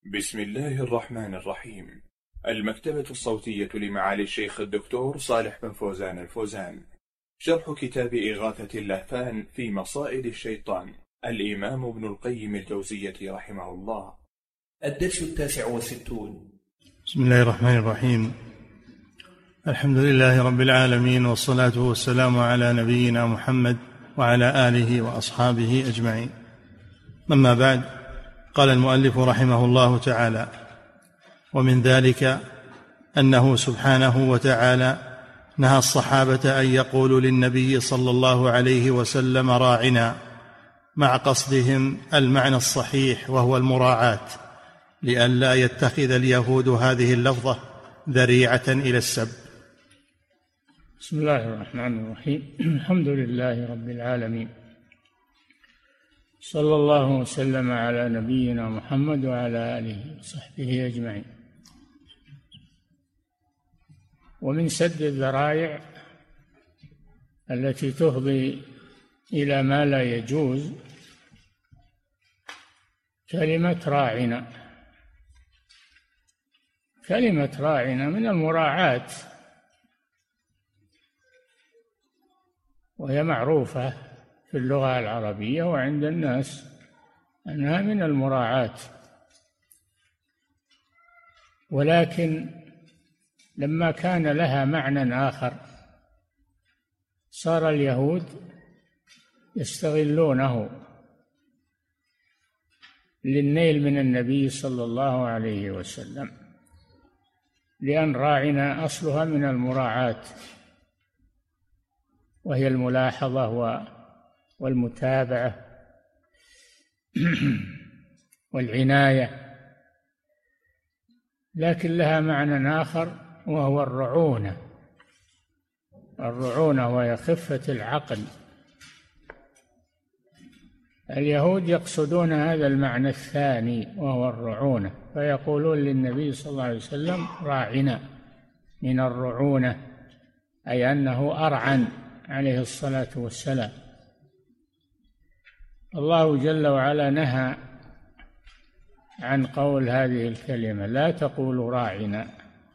بسم الله الرحمن الرحيم. المكتبة الصوتية لمعالي الشيخ الدكتور صالح بن فوزان الفوزان. شرح كتاب إغاثة اللهفان في مصائد الشيطان، الإمام ابن القيم الجوزية رحمه الله. الدرس 69. بسم الله الرحمن الرحيم. الحمد لله رب العالمين، والصلاة والسلام على نبينا محمد وعلى آله وأصحابه أجمعين. أما بعد، قال المؤلف رحمه الله تعالى: ومن ذلك أنه سبحانه وتعالى نهى الصحابة أن يقولوا للنبي صلى الله عليه وسلم راعنا، مع قصدهم المعنى الصحيح وهو المراعاة، لئلا يتخذ اليهود هذه اللفظة ذريعة إلى السب. بسم الله الرحمن الرحيم. الحمد لله رب العالمين، صلى الله وسلم على نبينا محمد وعلى آله وصحبه أجمعين. ومن سد الذرائع التي تفضي إلى ما لا يجوز كلمة راعنا. كلمة راعنا من المراعاة، وهي معروفة في اللغة العربية وعند الناس أنها من المراعاة، ولكن لما كان لها معنى آخر صار اليهود يستغلونه للنيل من النبي صلى الله عليه وسلم، لأن راعنا أصلها من المراعاة، وهي الملاحظة والمتابعة والعناية، لكن لها معنى آخر وهو الرعونة. الرعونة وهي خفة العقل. اليهود يقصدون هذا المعنى الثاني وهو الرعونة، فيقولون للنبي صلى الله عليه وسلم راعنا، من الرعونة، أي أنه أرعن عليه الصلاة والسلام. الله جل وعلا نهى عن قول هذه الكلمة: لا تقولوا راعنا،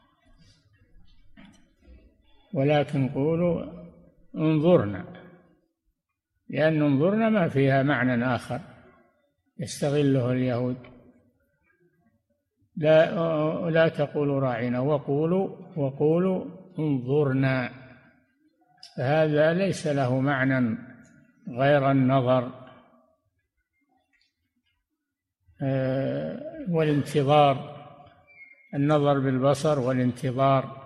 ولكن قولوا انظرنا، لأن انظرنا ما فيها معنى آخر يستغله اليهود. لا تقولوا راعنا وقولوا انظرنا، فهذا ليس له معنى غير والانتظار، النظر بالبصر والانتظار،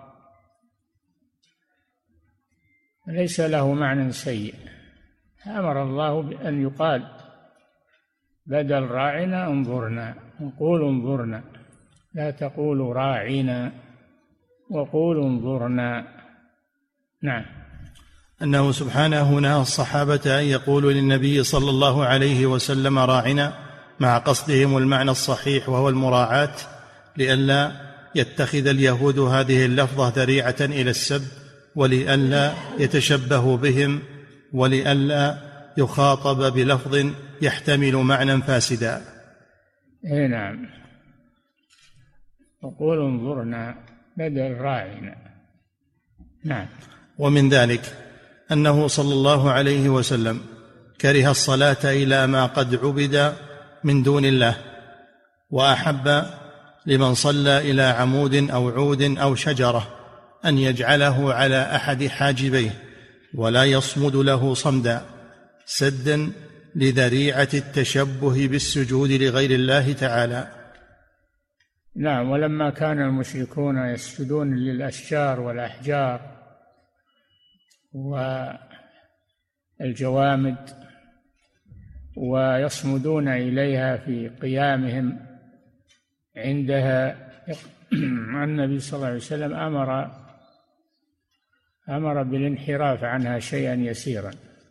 ليس له معنى سيء. أمر الله بأن يقال بدل راعنا انظرنا، نقول انظرنا، لا تقولوا راعنا وقولوا انظرنا. نعم. أنه سبحانه نهى الصحابة أن يقولوا للنبي صلى الله عليه وسلم راعنا، مع قصدهم المعنى الصحيح وهو المراعاة، لئلا يتخذ اليهود هذه اللفظة ذريعة إلى السب، ولئلا يتشبهوا بهم، ولئلا يخاطب بلفظ يحتمل معنى فاسدا. نعم. وقولوا انظرنا بدل راعنا. نعم. ومن ذلك أنه صلى الله عليه وسلم كره الصلاة إلى ما قد عبد من دون الله، وأحب لمن صلى إلى عمود أو عود أو شجرة أن يجعله على أحد حاجبيه ولا يصمد له صمدا، سدا لذريعة التشبه بالسجود لغير الله تعالى. نعم. ولما كان المشركون يسجدون للأشجار والأحجار والجوامد ويصمدون إليها في قيامهم عندها، النبي صلى الله عليه وسلم أمر بالانحراف عنها شيئا يسيرا،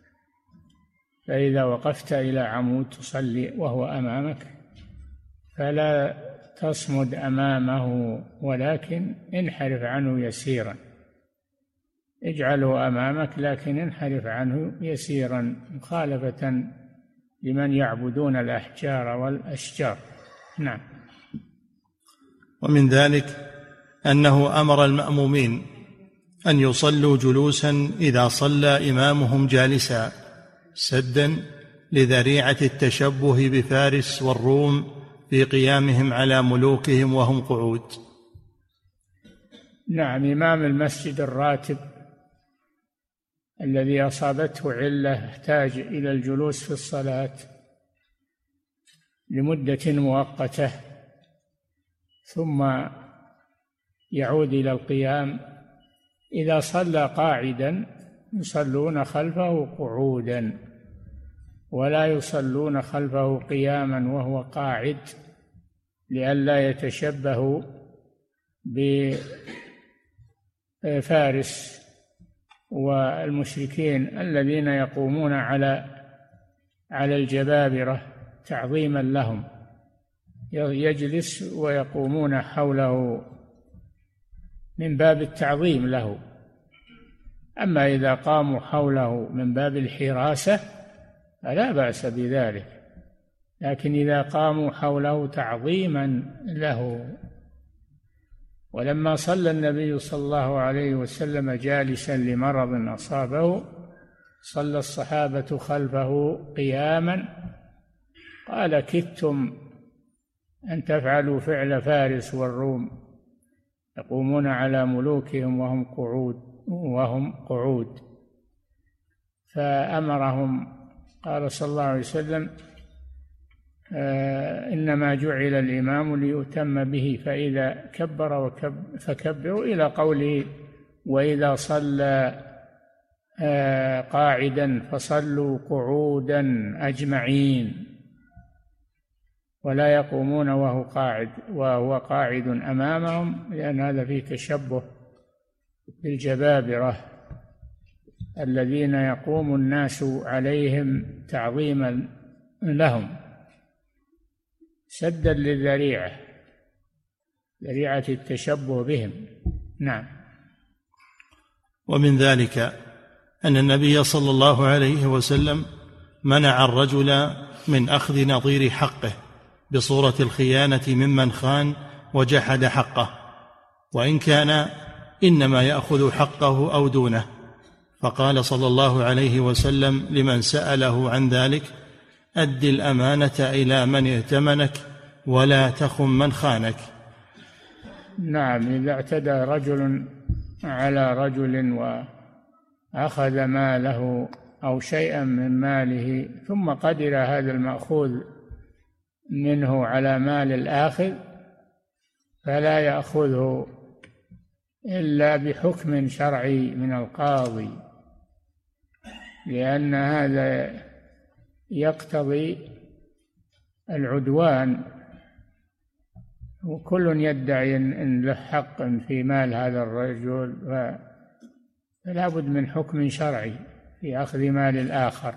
فإذا وقفت إلى عمود تصلي وهو أمامك فلا تصمد أمامه، ولكن انحرف عنه يسيرا، اجعله أمامك لكن انحرف عنه يسيرا، مخالفة لمن يعبدون الأحجار والأشجار. نعم. ومن ذلك أنه أمر المأمومين أن يصلوا جلوسا إذا صلى إمامهم جالسا، سدا لذريعة التشبه بفارس والروم في قيامهم على ملوكهم وهم قعود. نعم، إمام المسجد الراتب الذي أصابته علة احتاج إلى الجلوس في الصلاة لمدة مؤقتة ثم يعود إلى القيام، إذا صلى قاعدا يصلون خلفه قعودا ولا يصلون خلفه قياما وهو قاعد، لئلا يتشبهوا بفارس والمشركين الذين يقومون على الجبابرة تعظيما لهم، يجلس ويقومون حوله من باب التعظيم له. أما إذا قاموا حوله من باب الحراسة فلا بأس بذلك، لكن إذا قاموا حوله تعظيما له. ولما صلى النبي صلى الله عليه وسلم جالسا لمرض أصابه، صلى الصحابة خلفه قياما، قال: كدتم أن تفعلوا فعل فارس والروم يقومون على ملوكهم وهم قعود. فأمرهم، قال صلى الله عليه وسلم: إنما جعل الإمام ليؤتم به، فإذا كبر فكبروا، إلى قوله: وإذا صلى قاعدا فصلوا قعودا أجمعين، ولا يقومون وهو قاعد أمامهم، لأن هذا فيه تشبه بالجبابرة الذين يقوم الناس عليهم تعظيما لهم، سدا للذريعة، ذريعة التشبه بهم. نعم. ومن ذلك أن النبي صلى الله عليه وسلم منع الرجل من أخذ نظير حقه بصورة الخيانة ممن خان وجحد حقه، وإن كان إنما يأخذ حقه أو دونه، فقال صلى الله عليه وسلم لمن سأله عن ذلك: أد الأمانة إلى من ائتمنك ولا تخن من خانك. نعم، إذا اعتدى رجل على رجل وأخذ ماله أو شيئا من ماله ثم قدر هذا المأخوذ منه على مال الآخذ، فلا يأخذه إلا بحكم شرعي من القاضي، لأن هذا يقتضي العدوان، وكل يدعي أن له حق في مال هذا الرجل، فلا بد من حكم شرعي في أخذ مال الآخر.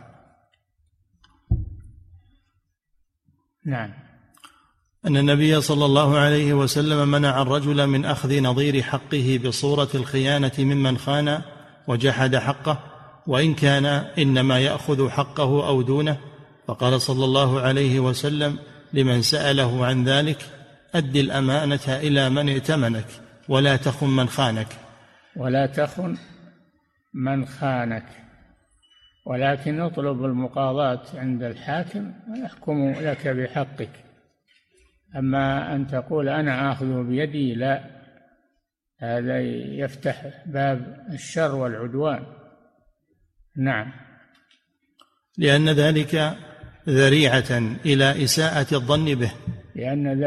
نعم. أن النبي صلى الله عليه وسلم منع الرجل من أخذ نظير حقه بصورة الخيانة ممن خان وجحد حقه، وإن كان إنما يأخذ حقه أو دونه، فقال صلى الله عليه وسلم لمن سأله عن ذلك: أد الأمانة إلى من ائتمنك ولا تخن من خانك. ولا تخن من خانك، ولكن اطلب المقاضاة عند الحاكم ويحكم لك بحقك. أما أن تقول أنا آخذه بيدي، لا، هذا يفتح باب الشر والعدوان. نعم. لأن ذلك ذريعة إلى إساءة الظن به، لأن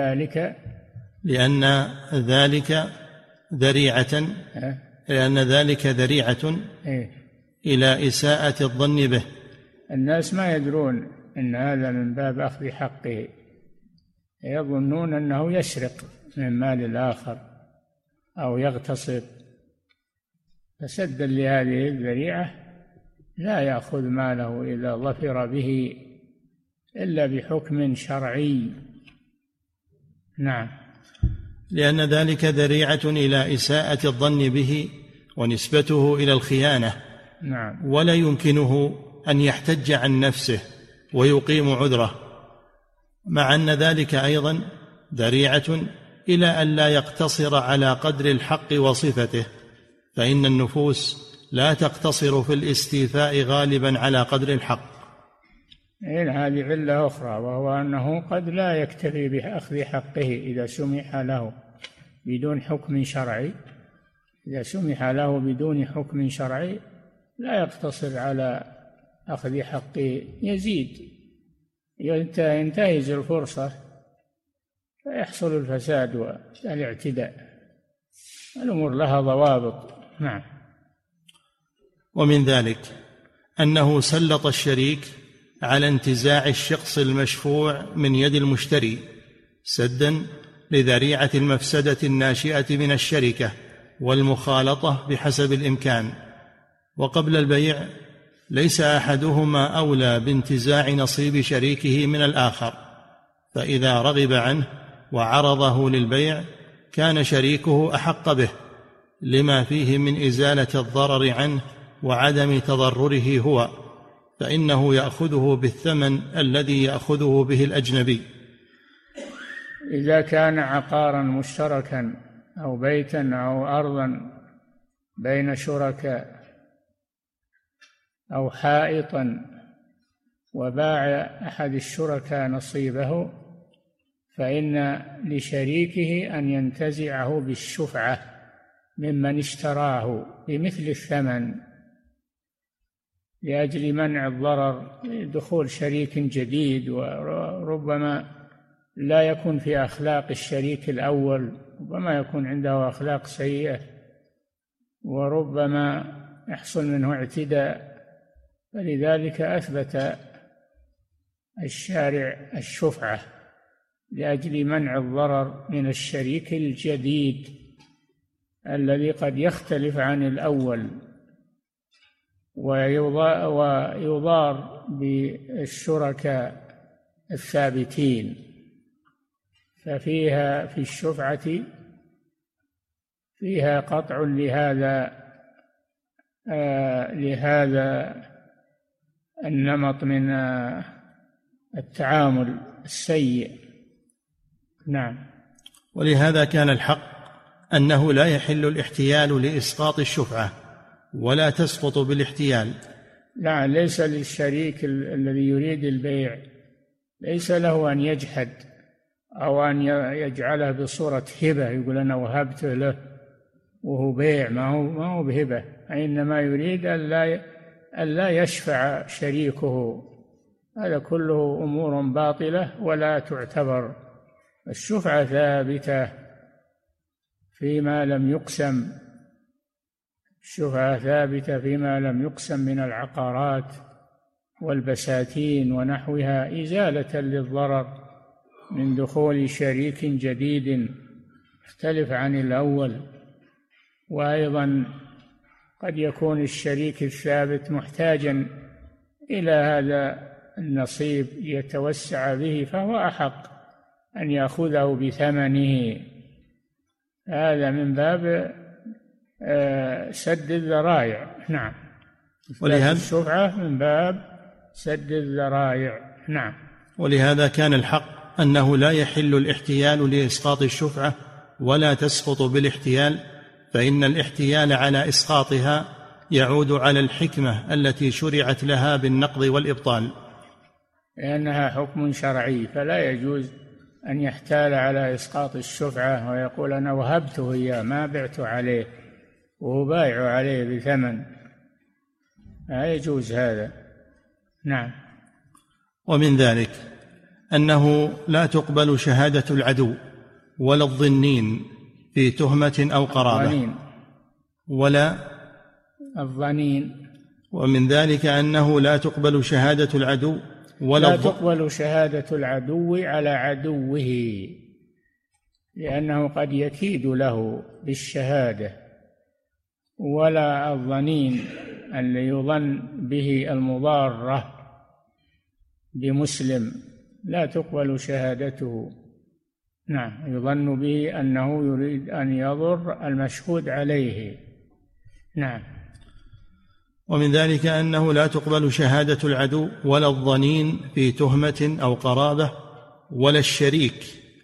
ذلك ذريعة إلى إساءة الظن به. الناس ما يدرون أن هذا من باب أخذ حقه، يظنون أنه يسرق من مال الآخر أو يغتصب، فسدا لهذه الذريعة لا يأخذ ماله إذا ظفر به إلا بحكم شرعي. نعم. لأن ذلك ذريعة إلى إساءة الظن به ونسبته إلى الخيانة. نعم. ولا يمكنه أن يحتج عن نفسه ويقيم عذره، مع أن ذلك أيضا ذريعة إلى أن لا يقتصر على قدر الحق وصفته، فإن النفوس لا تقتصر في الاستيفاء غالبا على قدر الحق. هذه علة أخرى، وهو أنه قد لا يكتفي بأخذ حقه إذا سمح له بدون حكم شرعي. إذا سمح له بدون حكم شرعي لا يقتصر على أخذ حقه، يزيد، ينتهز الفرصة فيحصل الفساد والاعتداء. الأمور لها ضوابط. نعم. ومن ذلك أنه سلط الشريك على انتزاع الشخص المشفوع من يد المشتري سدا لذريعة المفسدة الناشئة من الشركة والمخالطة بحسب الإمكان. وقبل البيع ليس أحدهما أولى بانتزاع نصيب شريكه من الآخر، فإذا رغب عنه وعرضه للبيع كان شريكه أحق به لما فيه من إزالة الضرر عنه وعدم تضرره هو، فإنه يأخذه بالثمن الذي يأخذه به الأجنبي. إذا كان عقارا مشتركا أو بيتا أو أرضا بين شركاء أو حائطا وباع أحد الشركاء نصيبه، فإن لشريكه أن ينتزعه بالشفعة ممن اشتراه بمثل الثمن لأجل منع الضرر، دخول شريك جديد وربما لا يكون في أخلاق الشريك الأول، ربما يكون عنده أخلاق سيئة وربما يحصل منه اعتداء، فلذلك أثبت الشارع الشفعة لأجل منع الضرر من الشريك الجديد الذي قد يختلف عن الأول ويضار بالشركاء الثابتين. ففيها في الشفعة فيها قطع لهذا النمط من التعامل السيء. نعم. ولهذا كان الحق أنه لا يحل الاحتيال لإسقاط الشفعة ولا تسقط بالاحتيال. لا، ليس للشريك الذي يريد البيع ليس له أن يجحد أو أن يجعله بصورة هبة، يقول أنا وهبته له وهو بيع، ما هو بهبة، إنما يريد أن لا يشفع شريكه. هذا كله أمور باطلة ولا تعتبر. الشفعة ثابتة فيما لم يقسم، الشفعة ثابتة فيما لم يقسم من العقارات والبساتين ونحوها إزالة للضرر من دخول شريك جديد يختلف عن الأول. وأيضا قد يكون الشريك الثابت محتاجا إلى هذا النصيب يتوسع به، فهو أحق أن يأخذه بثمنه. هذا من باب سد الذرائع. نعم. ولهذا الشفعة من باب سد الذرائع. نعم. ولهذا كان الحق أنه لا يحل الاحتيال لإسقاط الشفعة ولا تسقط بالاحتيال، فإن الاحتيال على إسقاطها يعود على الحكمة التي شرعت لها بالنقض والإبطال، لأنها حكم شرعي، فلا يجوز أن يحتال على إسقاط الشفعة ويقول أنا وهبته إياه ما بعت عليه وهو بايع عليه بثمن، لا يجوز هذا. نعم. ومن ذلك أنه لا تقبل شهادة العدو ولا الظنين في تهمة أو قرابة ولا الظنين. ومن ذلك أنه لا تقبل شهادة العدو لا تقبل شهادة العدو على عدوه، لأنه قد يكيد له بالشهادة، ولا الظنين اللي يظن به المضارة بمسلم لا تقبل شهادته. نعم، يظن به أنه يريد أن يضر المشهود عليه. نعم. ومن ذلك أنه لا تقبل شهادة العدو ولا الظنين في تهمة أو قرابة ولا الشريك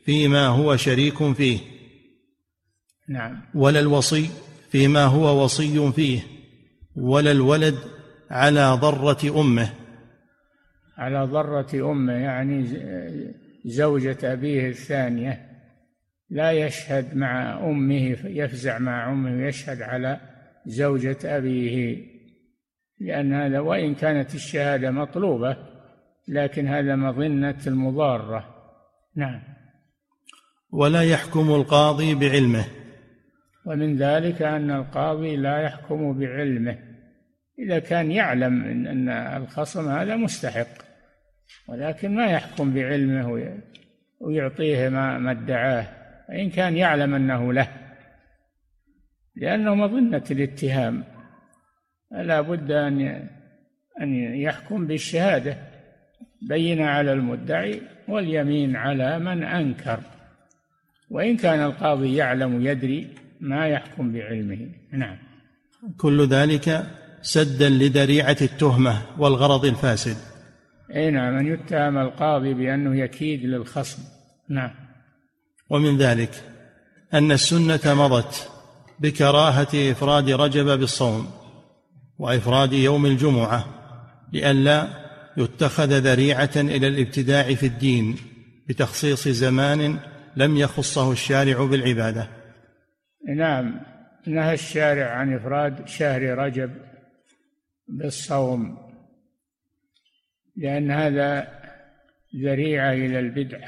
فيما هو شريك فيه. نعم. ولا الوصي فيما هو وصي فيه، ولا الولد على ضرة أمه. على ضرة أمه يعني زوجة أبيه الثانية لا يشهد مع أمه، يفزع مع أمه ويشهد على زوجة أبيه، لأن هذا وإن كانت الشهادة مطلوبة لكن هذا مظنة المضارة. نعم. ولا يحكم القاضي بعلمه. ومن ذلك أن القاضي لا يحكم بعلمه إذا كان يعلم أن الخصم هذا مستحق، ولكن ما يحكم بعلمه ويعطيه ما ادعاه، فإن كان يعلم أنه له، لأنه مظنة الاتهام، لا بد أن يحكم بالشهادة بين على المدعي واليمين على من أنكر، وإن كان القاضي يعلم يدري ما يحكم بعلمه. نعم. كل ذلك سدا لذريعة التهمة والغرض الفاسد. أي نعم، أن يتهم القاضي بأنه يكيد للخصم. نعم. ومن ذلك أن السنة مضت بكراهة إفراد رجب بالصوم وإفراد يوم الجمعة لئلا يتخذ ذريعة إلى الابتداع في الدين بتخصيص زمان لم يخصه الشارع بالعبادة. نعم، نهى الشارع عن إفراد شهر رجب بالصوم، لأن هذا ذريعة إلى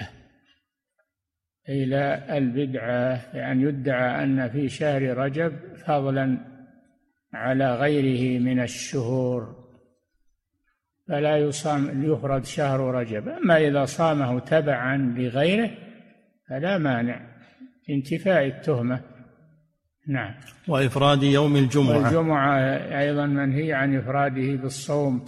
البدعة، لأن يدعى أن في شهر رجب فضلا على غيره من الشهور، فلا يفرد شهر رجب. أما إذا صامه تبعا لغيره فلا مانع انتفاء التهمة. نعم. وإفراد يوم الجمعة. والجمعة أيضا منهي عن إفراده بالصوم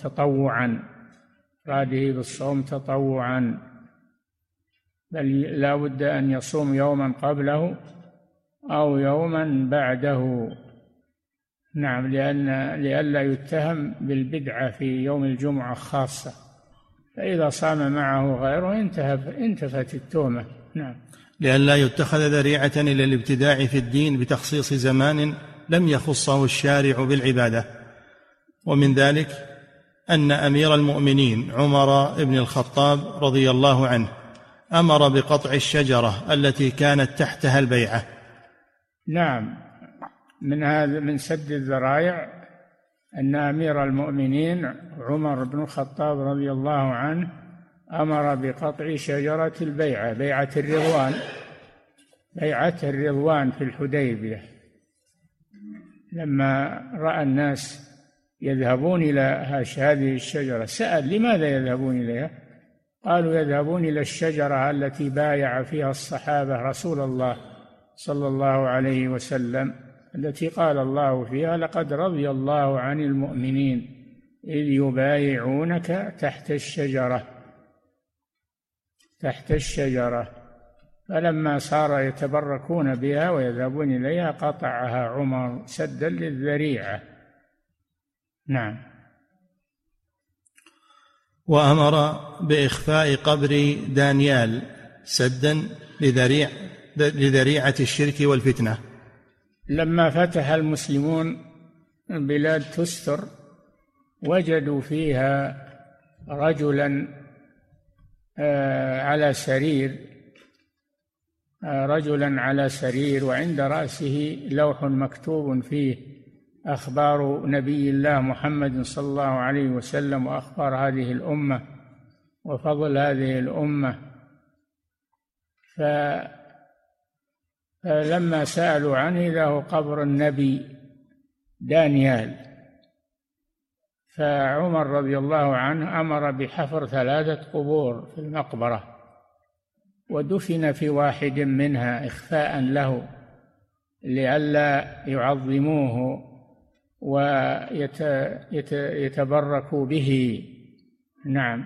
تطوعا، بل لا بد أن يصوم يوما قبله أو يوما بعده. نعم، لئلا يتهم بالبدعة في يوم الجمعة خاصة، فإذا صام معه غيره انتفت التهمة. نعم. لئلا يتخذ ذريعة إلى الابتداع في الدين بتخصيص زمان لم يخصه الشارع بالعبادة. ومن ذلك أن أمير المؤمنين عمر بن الخطاب رضي الله عنه أمر بقطع الشجرة التي كانت تحتها البيعة. نعم، من سد الذرائع أن أمير المؤمنين عمر بن الخطاب رضي الله عنه أمر بقطع شجرة البيعة، بيعة الرضوان في الحديبية، لما رأى الناس يذهبون إلى هذه الشجرة سأل لماذا يذهبون إليها؟ قالوا يذهبون إلى الشجرة التي بايع فيها الصحابة رسول الله صلى الله عليه وسلم، التي قال الله فيها لقد رضي الله عن المؤمنين إذ يبايعونك تحت الشجرة. فلما صار يتبركون بها ويذهبون إليها قطعها عمر سدا للذريعة. نعم. وأمر بإخفاء قبر دانيال سدا لذريعة الشرك والفتنة. لما فتح المسلمون بلاد تستر وجدوا فيها رجلا على سرير وعند رأسه لوح مكتوب فيه أخبار نبي الله محمد صلى الله عليه وسلم وأخبار هذه الأمة وفضل هذه الأمة. فلما سألوا عنه إذا هو قبر النبي دانيال، فعمر رضي الله عنه أمر بحفر 3 قبور في المقبرة ودفن في واحد منها إخفاء له لئلا يعظموه ويتبركوا به. نعم.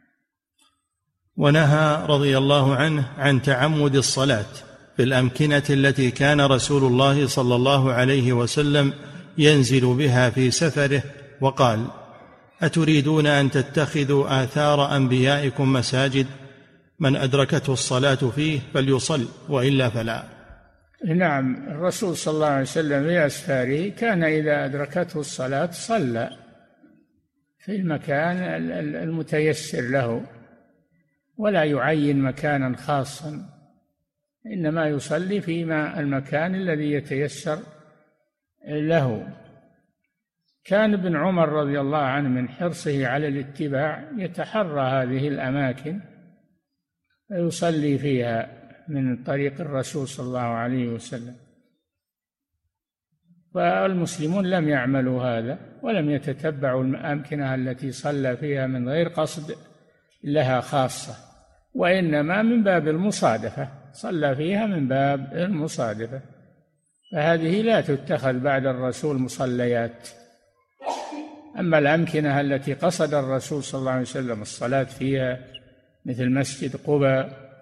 ونهى رضي الله عنه عن تعمد الصلاة في الأمكنة التي كان رسول الله صلى الله عليه وسلم ينزل بها في سفره، وقال: أتريدون أن تتخذوا آثار أنبيائكم مساجد؟ من أدركته الصلاة فيه فليصل وإلا فلا. نعم، الرسول صلى الله عليه وسلم في أسفاره كان إذا أدركته الصلاة صلى في المكان المتيسر له، ولا يعين مكانا خاصا، إنما يصلي في المكان الذي يتيسر له. كان ابن عمر رضي الله عنه من حرصه على الاتباع يتحرى هذه الأماكن ويصلي فيها من طريق الرسول صلى الله عليه وسلم، والمسلمون لم يعملوا هذا ولم يتتبعوا الأمكنة التي صلى فيها من غير قصد لها خاصة، وإنما من باب المصادفة، صلى فيها من باب المصادفة، فهذه لا تتخذ بعد الرسول مصليات. أما الأمكنة التي قصد الرسول صلى الله عليه وسلم الصلاة فيها مثل مسجد قباء،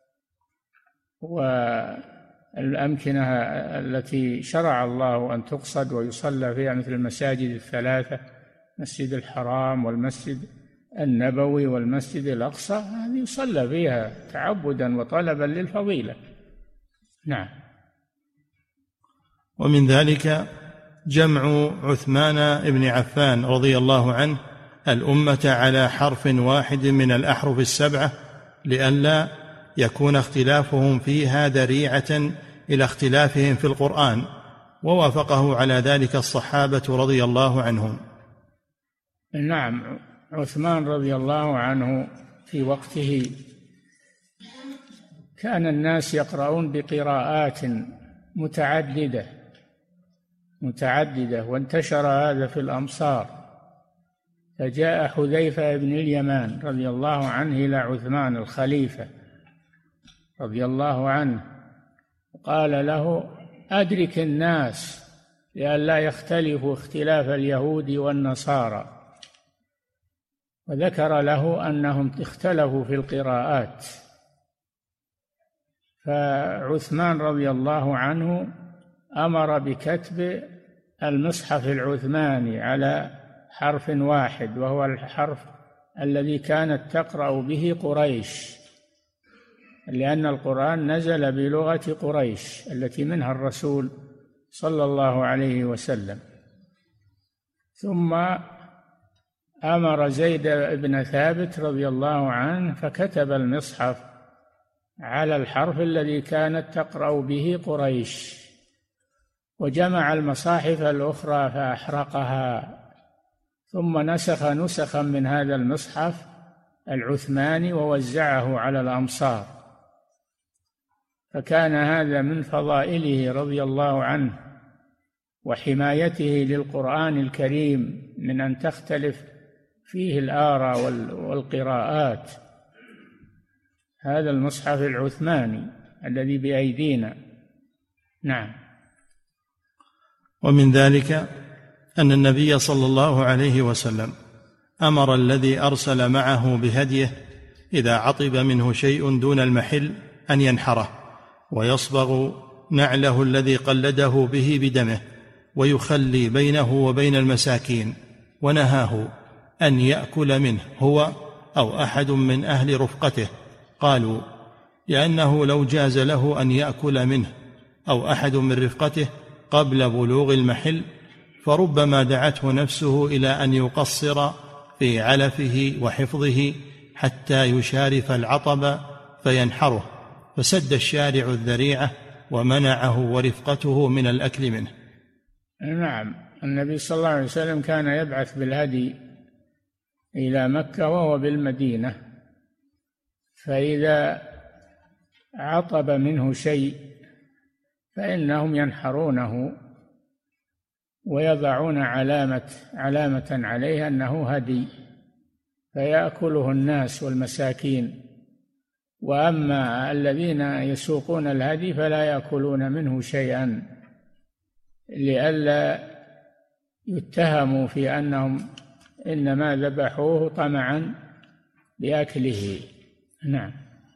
والأمكنة التي شرع الله أن تقصد ويصلى فيها مثل المساجد الثلاثة، مسجد الحرام والمسجد النبوي والمسجد الأقصى، هذه يصلى فيها تعبدا وطلبا للفضيلة. نعم. ومن ذلك جمع عثمان بن عفان رضي الله عنه الأمة على حرف واحد من الأحرف السبعة لئلا يكون اختلافهم فيها ذريعة إلى اختلافهم في القرآن، ووافقه على ذلك الصحابة رضي الله عنهم. نعم، عثمان رضي الله عنه في وقته كان الناس يقرؤون بقراءات متعددة، وانتشر هذا في الأمصار، فجاء حذيفة بن اليمان رضي الله عنه إلى عثمان الخليفة رضي الله عنه وقال له: أدرك الناس لئلا يختلفوا اختلاف اليهود والنصارى، وذكر له أنهم اختلفوا في القراءات. فعثمان رضي الله عنه أمر بكتب المصحف العثماني على حرف واحد، وهو الحرف الذي كانت تقرأ به قريش، لأن القرآن نزل بلغة قريش التي منها الرسول صلى الله عليه وسلم. ثم أمر زيد بن ثابت رضي الله عنه فكتب المصحف على الحرف الذي كانت تقرأ به قريش، وجمع المصاحف الأخرى فأحرقها، ثم نسخ نسخا من هذا المصحف العثماني ووزعه على الأمصار. فكان هذا من فضائله رضي الله عنه وحمايته للقرآن الكريم من أن تختلف فيه الآراء والقراءات، هذا المصحف العثماني الذي بأيدينا. نعم. ومن ذلك أن النبي صلى الله عليه وسلم أمر الذي أرسل معه بهديه إذا عطب منه شيء دون المحل أن ينحره ويصبغ نعله الذي قلده به بدمه ويخلي بينه وبين المساكين، ونهاه أن يأكل منه هو أو أحد من أهل رفقته. قالوا: لأنه لو جاز له أن يأكل منه أو أحد من رفقته قبل بلوغ المحل فربما دعته نفسه إلى أن يقصر في علفه وحفظه حتى يشارف العطب فينحره، فسد الشارع الذريعة ومنعه ورفقته من الأكل منه. نعم، النبي صلى الله عليه وسلم كان يبعث بالهدي إلى مكة وهو بالمدينة، فإذا عطب منه شيء فإنهم ينحرونه ويضعون علامة عليه أنه هدي فيأكله الناس والمساكين، وأما الذين يسوقون الهدي فلا يأكلون منه شيئا لئلا يتهموا في أنهم إنما ذبحوه طمعا بأكله. نعم.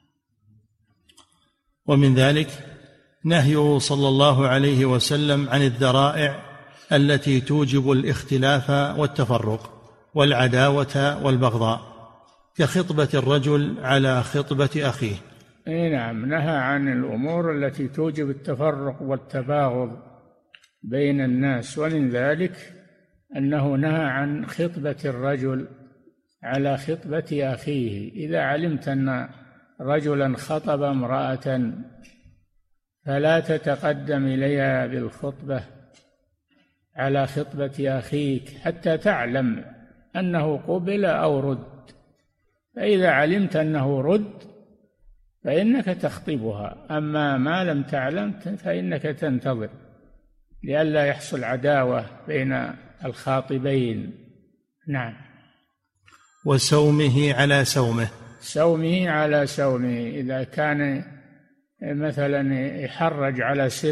ومن ذلك نهيه صلى الله عليه وسلم عن الذرائع التي توجب الاختلاف والتفرق والعداوة والبغضاء، كخطبة الرجل على خطبة أخيه. نعم، نهى عن الأمور التي توجب التفرق والتباغض بين الناس، ومن ذلك أنه نهى عن خطبة الرجل على خطبة أخيه. إذا علمت أن رجلا خطب امرأة فلا تتقدم إليها بالخطبة على خطبة أخيك حتى تعلم أنه قبل أو رد. فإذا علمت أنه رد فإنك تخطبها، أما ما لم تعلم فإنك تنتظر لئلا يحصل عداوة بين الخاطبين. نعم. وسومه على سومه. سومه على سومه، إذا كان مثلا يحرج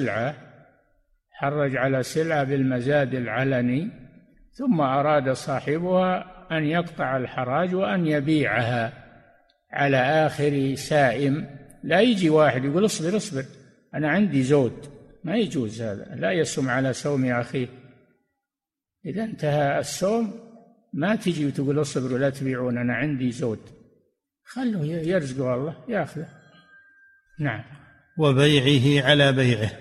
على سلعة بالمزاد العلني، ثم أراد صاحبها أن يقطع الحراج وأن يبيعها على آخر سائم، لا يجي واحد يقول اصبر أنا عندي زود، ما يجوز هذا، لا يسم على سوم أخيه. إذا انتهى السوم ما تجي وتقول اصبر ولا تبيعون أنا عندي زود، خلوه يرزقه الله يأخذه. نعم. وبيعه على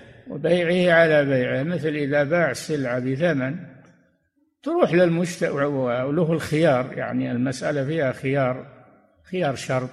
بيعه، مثل إذا باع سلعة بثمن تروح للمشتري وله الخيار، يعني المسألة فيها خيار شرط،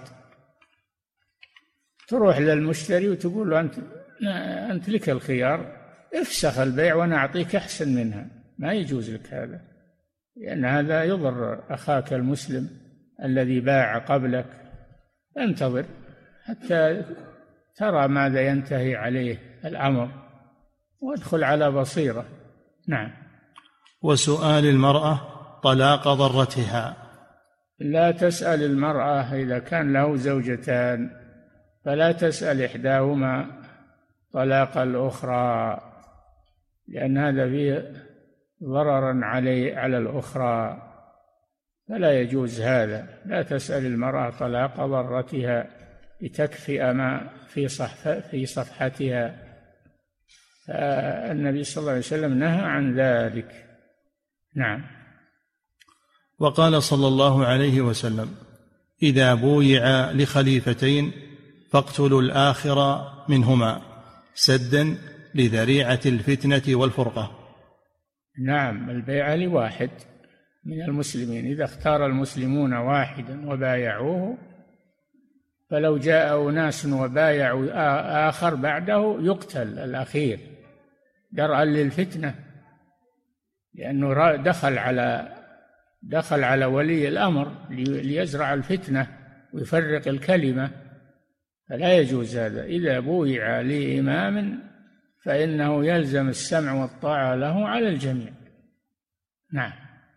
تروح للمشتري وتقول له أنت لك الخيار، افسخ البيع وأنا أعطيك أحسن منها. ما يجوز لك هذا، لأن هذا يضر أخاك المسلم الذي باع قبلك. انتظر حتى ترى ماذا ينتهي عليه الأمر وادخل على بصيرة. نعم. وسؤال المرأة طلاق ضرتها. لا تسأل المرأة إذا كان له زوجتان، فلا تسأل إحداهما طلاق الأخرى، لأن هذا فيه ضررا على الأخرى، فلا يجوز هذا. لا تسأل المرأة طلاق ضرتها لتكفئ ما في صفحتها، فالنبي صلى الله عليه وسلم نهى عن ذلك. نعم. وقال صلى الله عليه وسلم: إذا بويع لخليفتين فاقتلوا الآخر منهما سدا لذريعة الفتنة والفرقة. نعم، البيعة لواحد من المسلمين، إذا اختار المسلمون واحدا وبايعوه، فلو جاء أناس وبايعوا آخر بعده يقتل الأخير درءا للفتنة، لأنه دخل على ولي الأمر ليزرع الفتنة ويفرق الكلمة، فلا يجوز هذا. إذا بويع لإمام فإنه يلزم السمع والطاعة له على الجميع. نعم.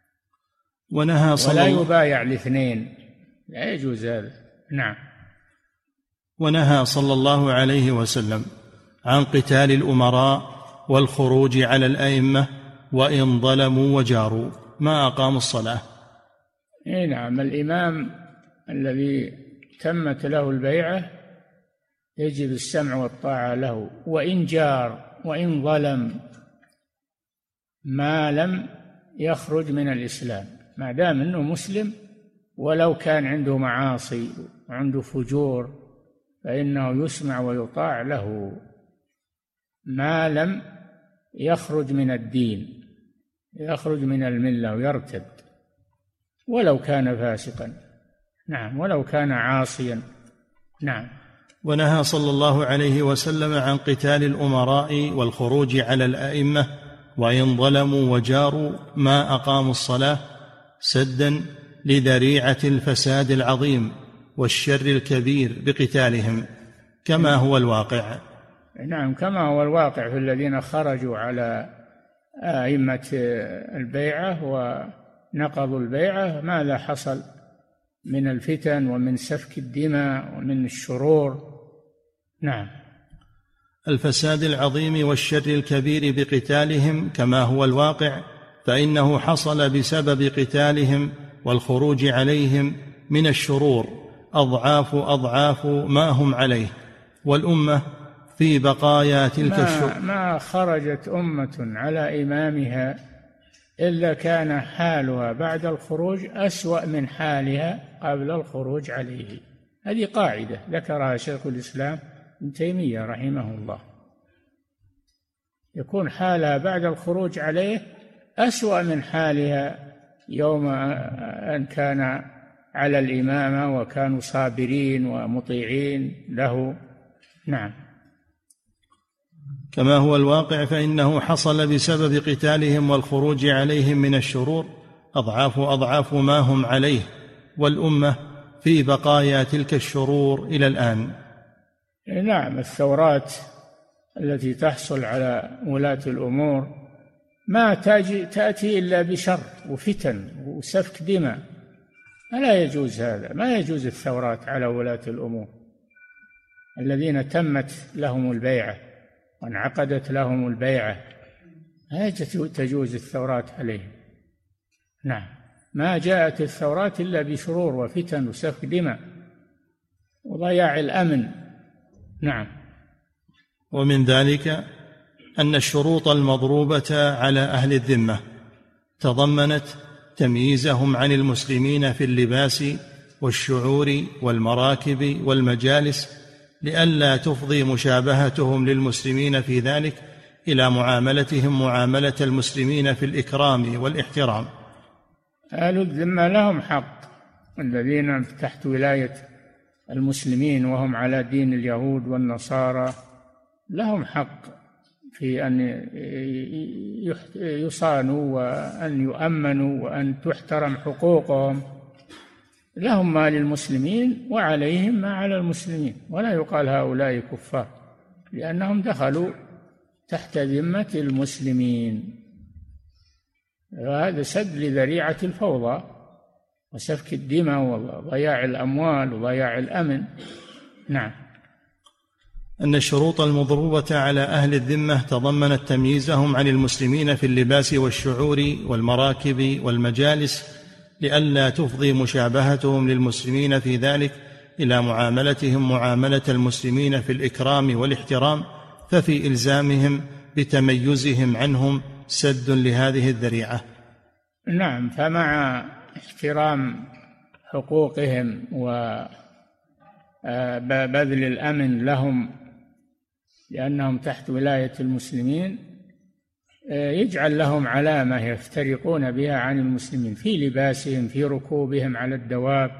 ولا يبايع لاثنين، لا يجوز هذا. نعم. ونهى صلى الله عليه وسلم عن قتال الأمراء والخروج على الأئمة وإن ظلموا وجاروا ما أقاموا الصلاة. نعم، الإمام الذي تمت له البيعة يجب السمع والطاعة له، وإن جار وإن ظلم، ما لم يخرج من الإسلام، ما دام أنه مسلم ولو كان عنده معاصي وعنده فجور فإنه يسمع ويطاع له ما لم يخرج من الدين، يخرج من الملة ويرتد ولو كان فاسقا. نعم، ولو كان عاصيا. نعم. ونهى صلى الله عليه وسلم عن قتال الأمراء والخروج على الأئمة وإن ظلموا وجاروا ما أقاموا الصلاة سدا لذريعة الفساد العظيم والشر الكبير بقتالهم كما هو الواقع. نعم، كما هو الواقع في الذين خرجوا على أئمة البيعة ونقضوا البيعة، ماذا حصل من الفتن ومن سفك الدماء ومن الشرور. نعم. الفساد العظيم والشر الكبير بقتالهم كما هو الواقع، فإنه حصل بسبب قتالهم والخروج عليهم من الشرور أضعاف ما هم عليه، والأمة في بقايا تلك الشرور. ما خرجت أمة على إمامها إلا كان حالها بعد الخروج أسوأ من حالها قبل الخروج عليه. هذه قاعدة ذكرها شيخ الإسلام ابن تيمية رحمه الله، يكون حالها بعد الخروج عليه أسوأ من حالها يوم أن كان على الإمامة وكانوا صابرين ومطيعين له. نعم. كما هو الواقع فإنه حصل بسبب قتالهم والخروج عليهم من الشرور أضعاف ما هم عليه، والأمة في بقايا تلك الشرور إلى الآن. نعم، الثورات التي تحصل على ولاة الأمور ما تأتي إلا بشر وفتن وسفك دماء، لا يجوز هذا، ما يجوز الثورات على ولاة الأمور الذين تمت لهم البيعة وانعقدت لهم البيعة، لا تجوز الثورات عليهم. نعم، ما جاءت الثورات إلا بشرور وفتن وسفك دماء وضياع الأمن. نعم. ومن ذلك أن الشروط المضروبة على أهل الذمة تضمنت تمييزهم عن المسلمين في اللباس والشعور والمراكب والمجالس، لئلا تفضي مشابهتهم للمسلمين في ذلك إلى معاملتهم معاملة المسلمين في الإكرام والاحترام. أهل الذمة لهم حق، الذين تحت ولاية المسلمين وهم على دين اليهود والنصارى لهم حق في أن يصانوا وأن يؤمنوا وأن تحترم حقوقهم. لهم ما للمسلمين وعليهم ما على المسلمين، ولا يقال هؤلاء كفار لأنهم دخلوا تحت ذمة المسلمين. وهذا سد لذريعة الفوضى وسفك الدماء وضياع الأموال وضياع الأمن. نعم. أن الشروط المضروبة على أهل الذمة تضمنت تمييزهم عن المسلمين في اللباس والشعور والمراكب والمجالس، لئلا تفضي مشابهتهم للمسلمين في ذلك إلى معاملتهم معاملة المسلمين في الإكرام والاحترام، ففي إلزامهم بتميزهم عنهم سد لهذه الذريعة. نعم، فمع احترام حقوقهم وبذل الأمن لهم لأنهم تحت ولاية المسلمين يجعل لهم علامة يفترقون بها عن المسلمين في لباسهم، في ركوبهم على الدواب،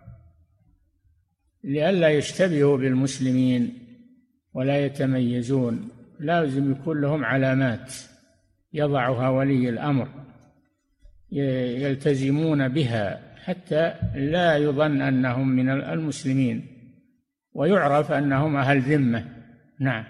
لئلا يشتبهوا بالمسلمين ولا يتميزون. لازم يكون لهم علامات يضعها ولي الأمر يلتزمون بها حتى لا يظن أنهم من المسلمين ويعرف أنهم أهل ذمة. نعم.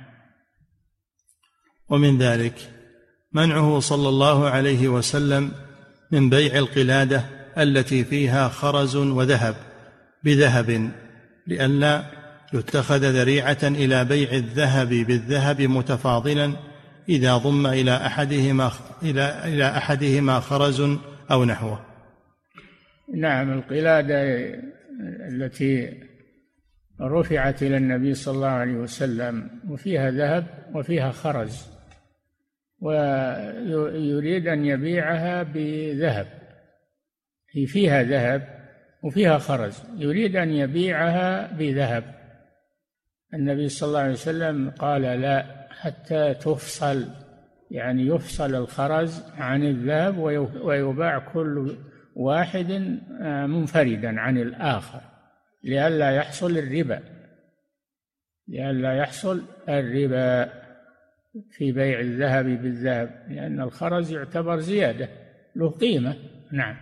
ومن ذلك منعه صلى الله عليه وسلم من بيع القلادة التي فيها خرز وذهب بذهب، لئلا يتخذ ذريعة إلى بيع الذهب بالذهب متفاضلا إذا ضم إلى أحدهما خرز أو نحوه. نعم، القلادة التي رفعت إلى النبي صلى الله عليه وسلم وفيها ذهب وفيها خرز، ويريد أن يبيعها بذهب، هي فيها ذهب وفيها خرز، يريد أن يبيعها بذهب. النبي صلى الله عليه وسلم قال لا حتى تفصل، يعني يفصل الخرز عن الذهب ويباع كل واحد منفردا عن الآخر لئلا يحصل الربا في بيع الذهب بالذهب، لأن الخرز يعتبر زيادة له قيمة. نعم.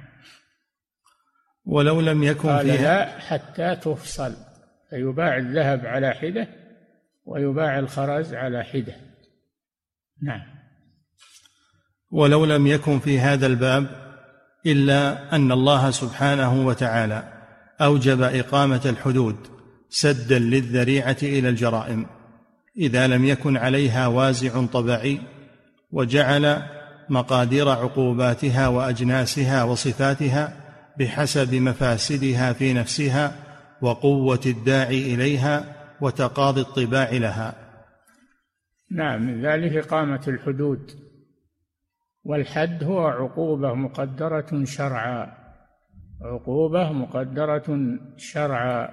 ولو لم يكن قال لا حتى تفصل، فيباع الذهب على حدة ويباع الخرز على حدة. نعم. ولو لم يكن في هذا الباب إلا أن الله سبحانه وتعالى أوجب إقامة الحدود سدا للذريعة إلى الجرائم إذا لم يكن عليها وازع طبيعي، وجعل مقادير عقوباتها وأجناسها وصفاتها بحسب مفاسدها في نفسها وقوة الداعي إليها وتقاضي الطباع لها. نعم، من ذلك إقامة الحدود والحد هو عقوبة مقدرة شرعا، عقوبة مقدرة شرعا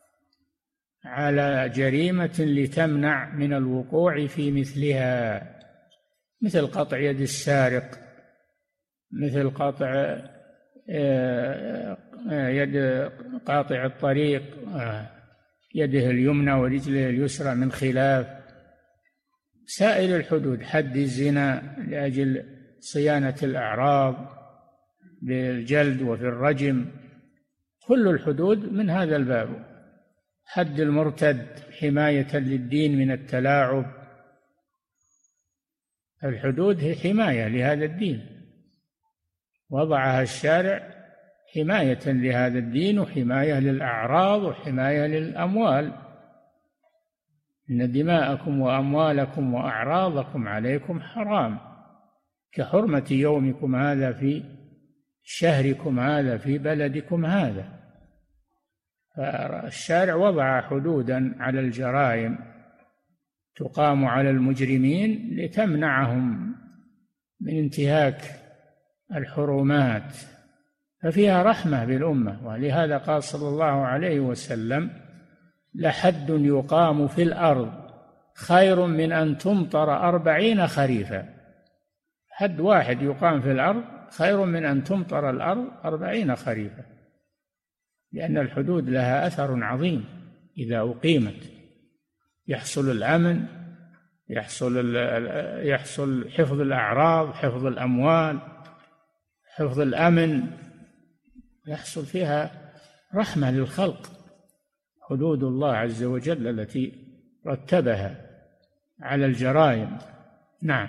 على جريمة لتمنع من الوقوع في مثلها، مثل قطع يد السارق، مثل قطع يد قاطع الطريق، يده اليمنى ورجله اليسرى من خلاف، سائر الحدود، حد الزنا لأجل صيانة الأعراض بالجلد وفي الرجم، كل الحدود من هذا الباب. حد المرتد حماية للدين من التلاعب، الحدود هي حماية لهذا الدين، وضعها الشارع حماية لهذا الدين وحماية للأعراض وحماية للأموال. إن دماءكم وأموالكم وأعراضكم عليكم حرام كحرمة يومكم هذا في شهركم هذا في بلدكم هذا. فالشارع وضع حدودا على الجرائم تقام على المجرمين لتمنعهم من انتهاك الحرمات، ففيها رحمة بالأمة. ولهذا قال صلى الله عليه وسلم: لحد يقام في الأرض خير من أن تمطر 40 خريفا. حد واحد يقام في الأرض خير من أن تمطر الأرض 40 خريفا، لأن الحدود لها أثر عظيم إذا أقيمت، يحصل الأمن، يحصل حفظ الأعراض، حفظ الأموال، حفظ الأمن، يحصل فيها رحمة للخلق. حدود الله عز وجل التي رتبها على الجرائم. نعم.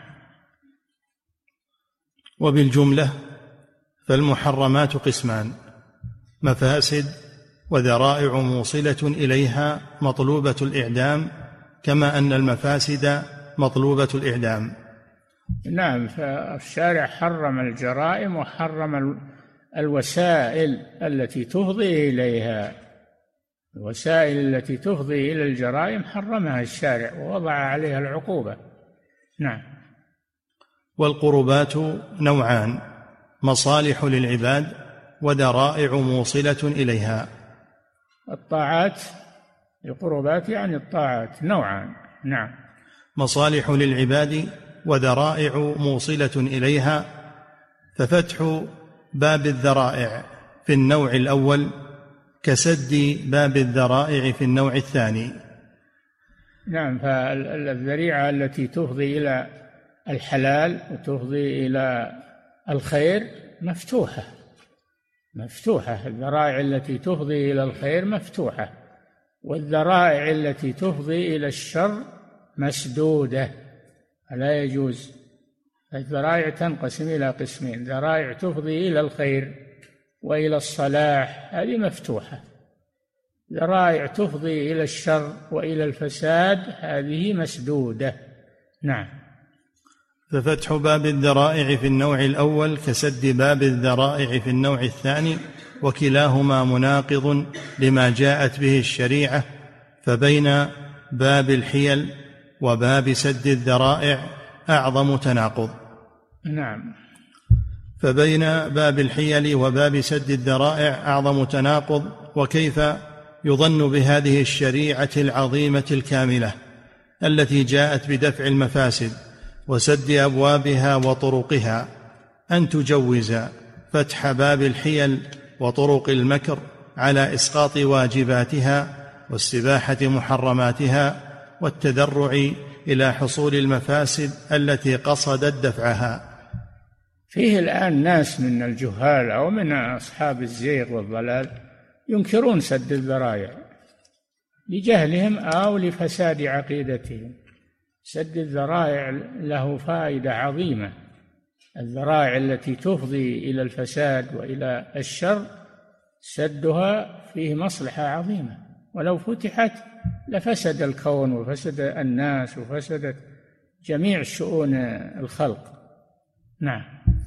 وبالجملة فالمحرمات قسمان: مفاسد وذرائع موصلة إليها مطلوبة الإعدام، كما أن المفاسد مطلوبة الإعدام. نعم، فالشارع حرم الجرائم وحرم الوسائل التي تفضي إليها، الوسائل التي تفضي إلى الجرائم حرمها الشارع ووضع عليها العقوبة. نعم. والقربات نوعان: مصالح للعباد وذرائع موصلة إليها. الطاعات، القربات يعني الطاعات نوعان. نعم. مصالح للعباد وذرائع موصلة إليها، ففتح باب الذرائع في النوع الأول كسد باب الذرائع في النوع الثاني. نعم، فالذريعة التي تفضي إلى الحلال وتفضي إلى الخير مفتوحة، الذرائع التي تفضي إلى الخير مفتوحة، والذرائع التي تفضي إلى الشر مسدودة، لا يجوز. الذرائع تنقسم إلى قسمين: ذرائع تفضي إلى الخير وإلى الصلاح، هذه مفتوحة. ذرائع تفضي إلى الشر وإلى الفساد، هذه مسدودة. نعم. ففتح باب الذرائع في النوع الأول كسد باب الذرائع في النوع الثاني، وكلاهما مناقض لما جاءت به الشريعة، فبين باب الحيل وباب سد الذرائع أعظم تناقض. نعم. فبين باب الحيل وباب سد الذرائع أعظم تناقض، وكيف يظن بهذه الشريعة العظيمة الكاملة التي جاءت بدفع المفاسد وسد أبوابها وطرقها أن تجوز فتح باب الحيل وطرق المكر على إسقاط واجباتها واستباحة محرماتها والتذرع إلى حصول المفاسد التي قصدت دفعها. فيه الآن ناس من الجهال أو من أصحاب الزيغ والضلال ينكرون سد الذرائع لجهلهم أو لفساد عقيدتهم. سد الذرائع له فائدة عظيمة، الذرائع التي تفضي إلى الفساد وإلى الشر سدها فيه مصلحة عظيمة، ولو فتحت لفسد الكون وفسد الناس وفسدت جميع شؤون الخلق. نعم.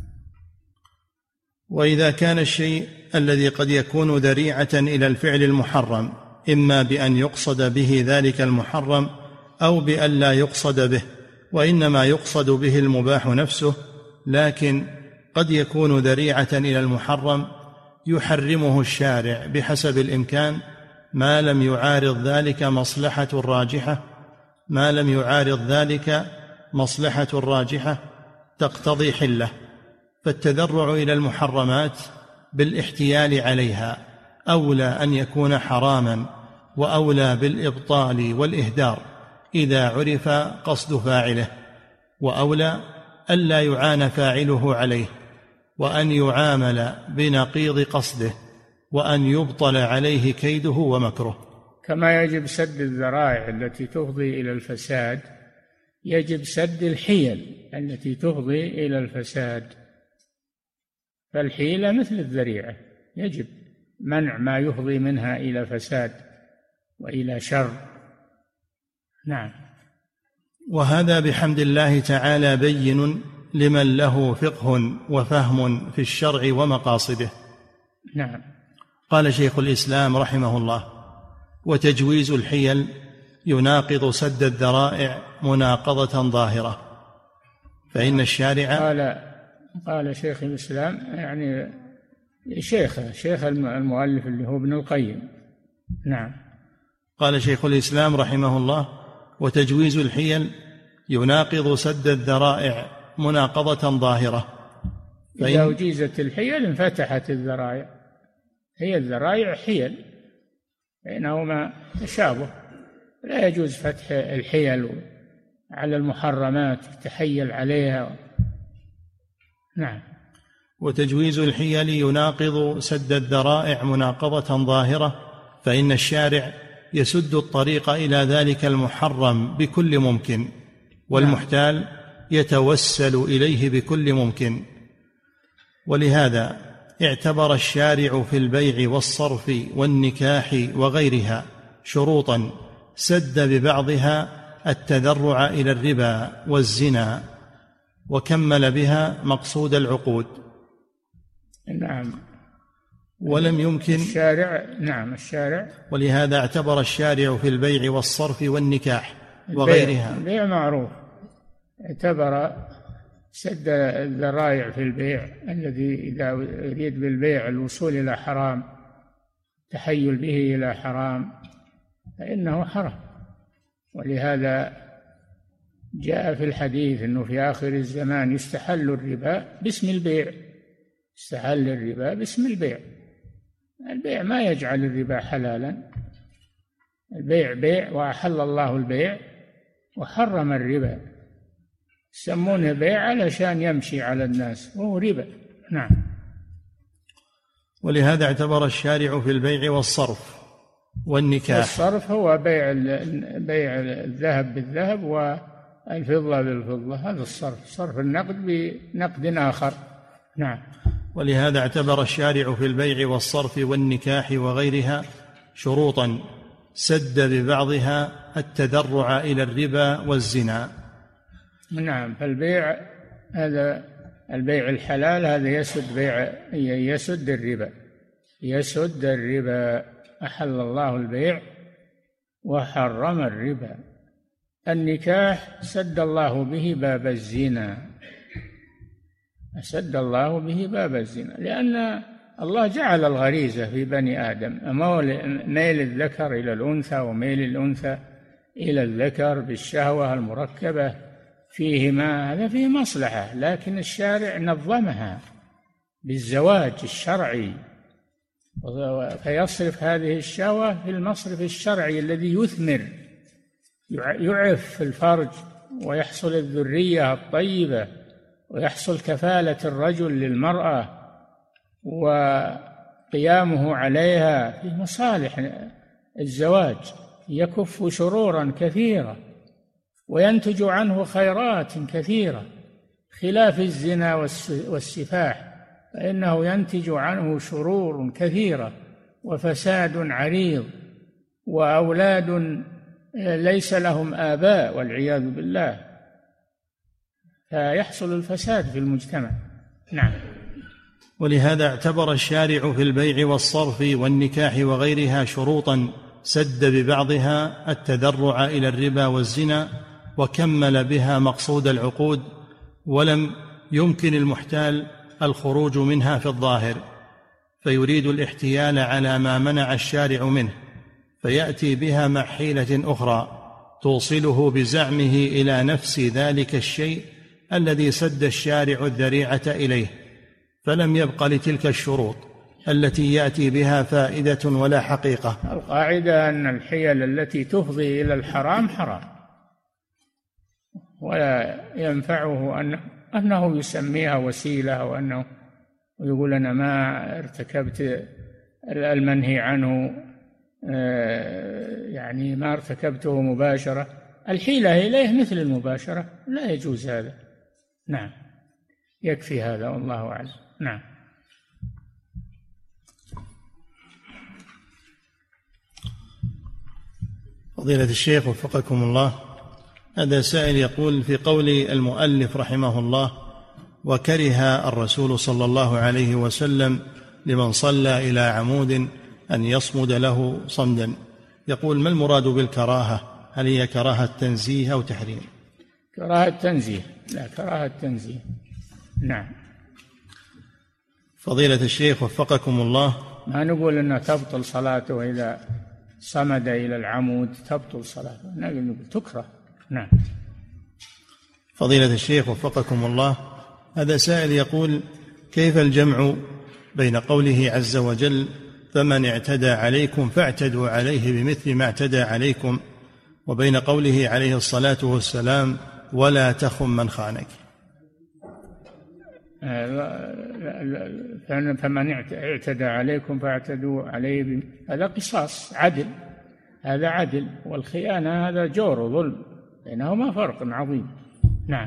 وإذا كان الشيء الذي قد يكون ذريعة إلى الفعل المحرم إما بأن يقصد به ذلك المحرم أو بأن لا يقصد به، وإنما يقصد به المباح نفسه، لكن قد يكون ذريعة إلى المحرم يحرمه الشارع بحسب الإمكان ما لم يعارض ذلك مصلحة راجحة تقتضي حله، فالتذرع إلى المحرمات بالاحتيال عليها أولى أن يكون حراما، وأولى بالإبطال والإهدار إذا عرف قصد فاعله، وأولى ألا يعان فاعله عليه، وأن يعامل بنقيض قصده، وأن يبطل عليه كيده ومكره. كما يجب سد الذرائع التي تفضي إلى الفساد، يجب سد الحيل التي تفضي إلى الفساد، فالحيلة مثل الذريعة، يجب منع ما يفضي منها إلى فساد وإلى شر. نعم. وهذا بحمد الله تعالى بين لمن له فقه وفهم في الشرع ومقاصده. نعم. قال شيخ الإسلام رحمه الله: وتجويز الحيل يناقض سد الذرائع مناقضة ظاهرة، فإن الشارع قال شيخ الإسلام، يعني شيخ المؤلف اللي هو ابن القيم. نعم. قال شيخ الإسلام رحمه الله: وتجويز الحيل يناقض سد الذرائع مناقضة ظاهرة. إذا أجيزت الحيل انفتحت الذرائع، هي الذرائع حيل بينهما تشابه، لا يجوز فتح الحيل على المحرمات تحيل عليها. نعم. وتجويز الحيل يناقض سد الذرائع مناقضة ظاهرة، فإن الشارع يسد الطريق إلى ذلك المحرم بكل ممكن، والمحتال يتوسل إليه بكل ممكن. ولهذا اعتبر الشارع في البيع والصرف والنكاح وغيرها شروطا سد ببعضها التذرع إلى الربا والزنا، وكمل بها مقصود العقود. نعم. ولم يمكن الشارع ولهذا اعتبر الشارع في البيع والصرف والنكاح وغيرها، البيع معروف، اعتبر سد الذرائع في البيع الذي إذا يريد بالبيع الوصول إلى حرام، تحيل به إلى حرام، فإنه حرام. ولهذا جاء في الحديث أنه في آخر الزمان يستحل الربا باسم البيع، استحل الربا باسم البيع. البيع ما يجعل الربا حلالا، البيع بيع، وأحل الله البيع وحرم الربا، يسمونه بيع علشان يمشي على الناس وهو ربا. نعم. ولهذا اعتبر الشارع في البيع والصرف والنكاح. والصرف هو بيع الذهب بالذهب والفضة بالفضة، هذا الصرف، صرف النقد بنقد آخر. نعم. ولهذا اعتبر الشارع في البيع والصرف والنكاح وغيرها شروطا سد ببعضها التذرع إلى الربا والزنا. نعم. فالبيع هذا البيع الحلال هذا يسد الربا، أحل الله البيع وحرم الربا. النكاح سد الله به باب الزنا، لأن الله جعل الغريزة في بني آدم، ميل الذكر إلى الأنثى وميل الأنثى إلى الذكر بالشهوة المركبة فيهما، هذا فيه مصلحة، لكن الشارع نظمها بالزواج الشرعي، فيصرف هذه الشهوة في المصرف الشرعي الذي يثمر، يعف الفرج ويحصل الذرية الطيبة، ويحصل كفالة الرجل للمرأة وقيامه عليها، في مصالح الزواج، يكف شرورا كثيرة وينتج عنه خيرات كثيرة، خلاف الزنا والسفاح، فإنه ينتج عنه شرور كثيرة وفساد عريض وأولاد ليس لهم آباء والعياذ بالله، فيحصل الفساد في المجتمع. نعم. ولهذا اعتبر الشارع في البيع والصرف والنكاح وغيرها شروطا سد ببعضها التذرع إلى الربا والزنا، وكمل بها مقصود العقود، ولم يمكن المحتال الخروج منها في الظاهر، فيريد الاحتيال على ما منع الشارع منه، فيأتي بها مع حيلة أخرى توصله بزعمه إلى نفس ذلك الشيء الذي سد الشارع الذريعة إليه، فلم يبق لتلك الشروط التي يأتي بها فائدة ولا حقيقة. القاعدة أن الحيل التي تفضي إلى الحرام حرام، ولا ينفعه أنه يسميها وسيلة، أو أنه يقول أنا ما ارتكبت المنهي عنه، يعني ما ارتكبته مباشرة. الحيلة إليه مثل المباشرة، لا يجوز هذا. نعم، يكفي هذا والله أعلم. نعم. فضيلة الشيخ وفقكم الله، هذا سائل يقول: في قول المؤلف رحمه الله: وكره الرسول صلى الله عليه وسلم لمن صلى إلى عمود أن يصمد له صمدا، يقول: ما المراد بالكراهة؟ هل هي كراهة تنزيه أو تحريم؟ كراهة تنزيه، لا، كراهة تنزيه. نعم. فضيلة الشيخ وفقكم الله، ما نقول أنه تبطل صلاته إذا صمد إلى العمود، تبطل صلاته، نقول تكره. نعم. فضيلة الشيخ وفقكم الله، هذا سائل يقول: كيف الجمع بين قوله عز وجل: فمن اعتدى عليكم فاعتدوا عليه بمثل ما اعتدى عليكم، وبين قوله عليه الصلاة والسلام: ولا تخن من خانك؟ فمن اعتدى عليكم فاعتدوا عليه، هذا قصاص عدل، هذا عدل، والخيانة هذا جور وظلم، بينهما فرق عظيم. نعم.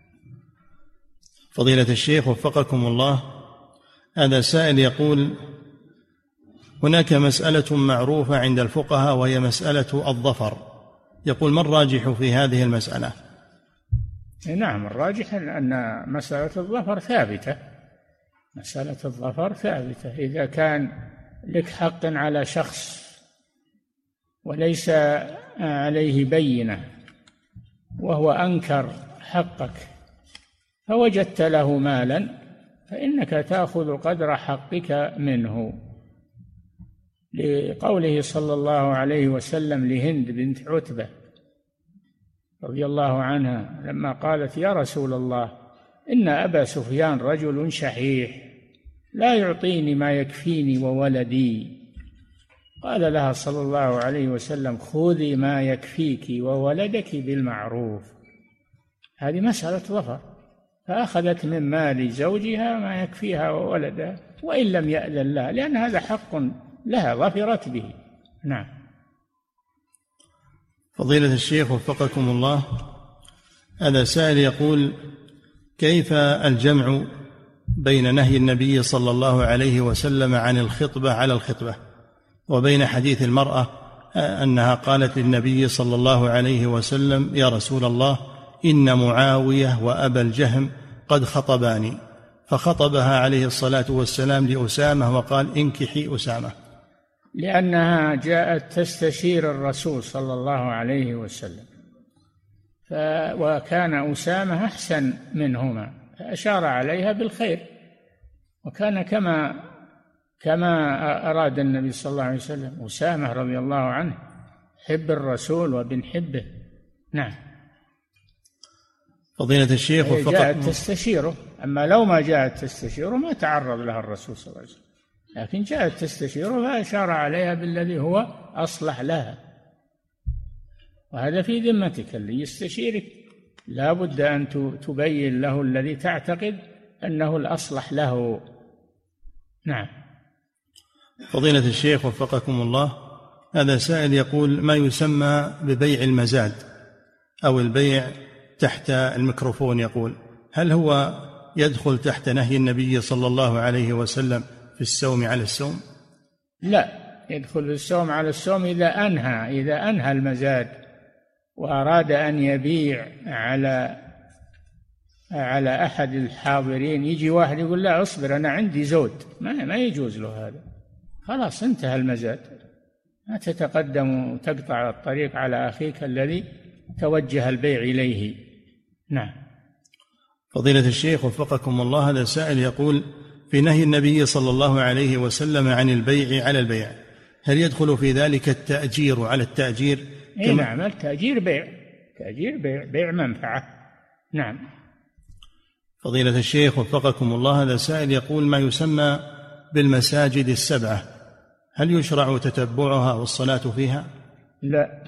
فضيلة الشيخ وفقكم الله، هذا سائل يقول: هناك مسألة معروفة عند الفقهاء وهي مسألة الظفر، يقول: ما الراجح في هذه المسألة؟ نعم، الراجح أن مسألة الظفر ثابتة، مسألة الظفر ثابتة. إذا كان لك حق على شخص وليس عليه بينة وهو أنكر حقك فوجدت له مالا، فإنك تأخذ قدر حقك منه، لقوله صلى الله عليه وسلم لهند بنت عتبة رضي الله عنها لما قالت: يا رسول الله، إن أبا سفيان رجل شحيح لا يعطيني ما يكفيني وولدي. قال لها صلى الله عليه وسلم: خذي ما يكفيك وولدك بالمعروف. هذه مسألة ظفر، فأخذت من مال زوجها ما يكفيها وولدها وإن لم يأذن لها، لأن هذا حق لها ظفرت به. نعم. فضيلة الشيخ وفقكم الله، هذا سائل يقول: كيف الجمع بين نهي النبي صلى الله عليه وسلم عن الخطبة على الخطبة وبين حديث المرأة أنها قالت للنبي صلى الله عليه وسلم: يا رسول الله، إن معاوية وأبا الجهم قد خطباني، فخطبها عليه الصلاة والسلام لأسامة وقال: انكحي أسامة؟ لأنها جاءت تستشير الرسول صلى الله عليه وسلم، وكان أسامة أحسن منهما، فأشار عليها بالخير، وكان كما أراد النبي صلى الله عليه وسلم. أسامة رضي الله عنه حب الرسول وبنحبه. نعم. فضيلة الشيخ جاءت تستشيره، أما لو ما جاءت تستشيره ما تعرض لها الرسول صلى الله عليه وسلم، لكن جاءت تستشيره فأشار عليها بالذي هو أصلح لها، وهذا في ذمتك. اللي يستشيرك لا بد أن تبين له الذي تعتقد أنه الأصلح له. نعم. فضيلة الشيخ وفقكم الله، هذا سائل يقول: ما يسمى ببيع المزاد أو البيع تحت الميكروفون، يقول: هل هو يدخل تحت نهي النبي صلى الله عليه وسلم في السوم على السوم؟ لا، يدخل في السوم على السوم إذا أنهى المزاد وأراد أن يبيع على أحد الحاضرين. يجي واحد يقول: لا أصبر، أنا عندي زود، ما يجوز له هذا، خلاص انتهى المزاد. ما تتقدم وتقطع الطريق على أخيك الذي توجه البيع إليه. نعم. فضيلة الشيخ وفقكم الله، هذا سائل يقول: في نهي النبي صلى الله عليه وسلم عن البيع على البيع، هل يدخل في ذلك التأجير على التأجير؟ نعم، التأجير بيع، بيع منفعة. نعم. فضيلة الشيخ وفقكم الله، هذا سائل يقول: ما يسمى بالمساجد السبعة، هل يشرع تتبعها والصلاة فيها؟ لا،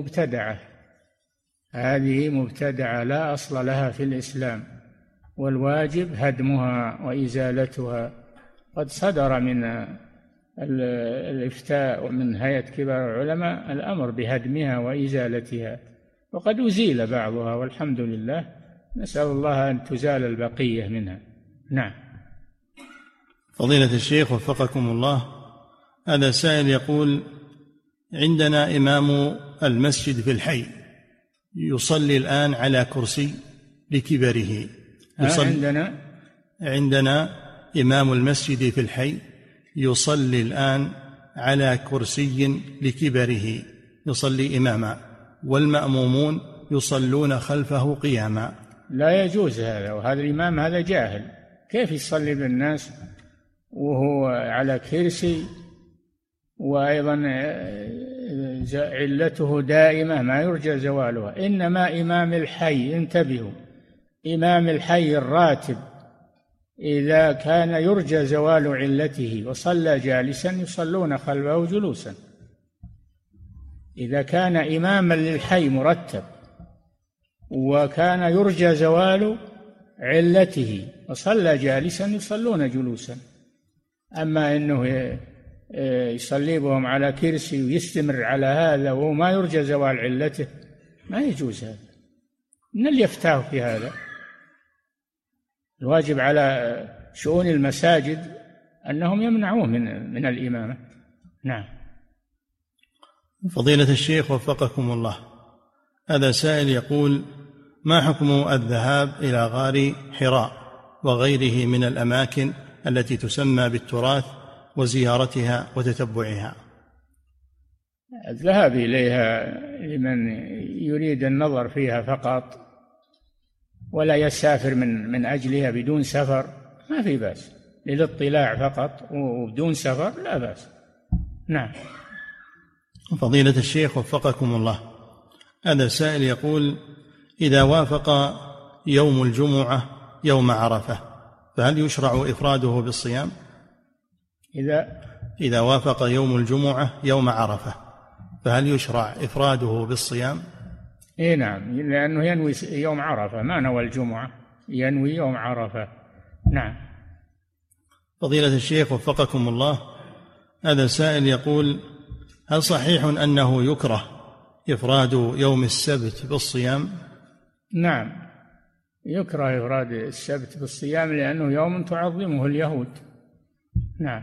هذه مبتدعة لا أصل لها في الإسلام، والواجب هدمها وإزالتها. قد صدر من الإفتاء ومن هيئة كبار العلماء الأمر بهدمها وإزالتها، وقد أزيل بعضها والحمد لله، نسأل الله أن تزال البقية منها. نعم. فضيلة الشيخ وفقكم الله، هذا سائل يقول: عندنا إمام المسجد في الحي يصلي الآن على كرسي لكبره. عندنا إمام المسجد في الحي يصلي الآن على كرسي لكبره، يصلي إماما، والمأمومون يصلون خلفه قياما. لا يجوز هذا، وهذا الإمام هذا جاهل، كيف يصلي بالناس وهو على كرسي؟ وأيضا علته دائمة ما يرجى زوالها. إنما إمام الحي، انتبهوا، إمام الحي الراتب إذا كان يرجى زوال علته وصلى جالسا يصلون خلفه جلوسا. إذا كان إماما للحي مرتب وكان يرجى زوال علته وصلى جالسا يصلون جلوسا. أما أنه يصلي بهم على كرسي ويستمر على هذا وهو ما يرجى زوال علته، ما يجوز هذا. من اللي يفتاه في هذا؟ الواجب على شؤون المساجد أنهم يمنعوه من الإمامة. نعم. فضيلة الشيخ وفقكم الله، هذا سائل يقول: ما حكم الذهاب إلى غار حراء وغيره من الأماكن التي تسمى بالتراث وزيارتها وتتبعها؟ الذهاب إليها لمن يريد النظر فيها فقط ولا يسافر من أجلها بدون سفر ما في بأس، للاطلاع فقط وبدون سفر لا بأس. نعم. فضيلة الشيخ وفقكم الله، هذا سائل يقول: إذا وافق يوم الجمعة يوم عرفة فهل يشرع إفراده بالصيام؟ إذا وافق يوم الجمعة يوم عرفة فهل يشرع إفراده بالصيام؟ نعم، لأنه ينوي يوم عرفة، ما نوى الجمعة، ينوي يوم عرفة. نعم. فضيلة الشيخ وفقكم الله، هذا سائل يقول: هل صحيح أنه يكره إفراد يوم السبت بالصيام؟ نعم، يكره إفراد السبت بالصيام لأنه يوم تعظمه اليهود. نعم.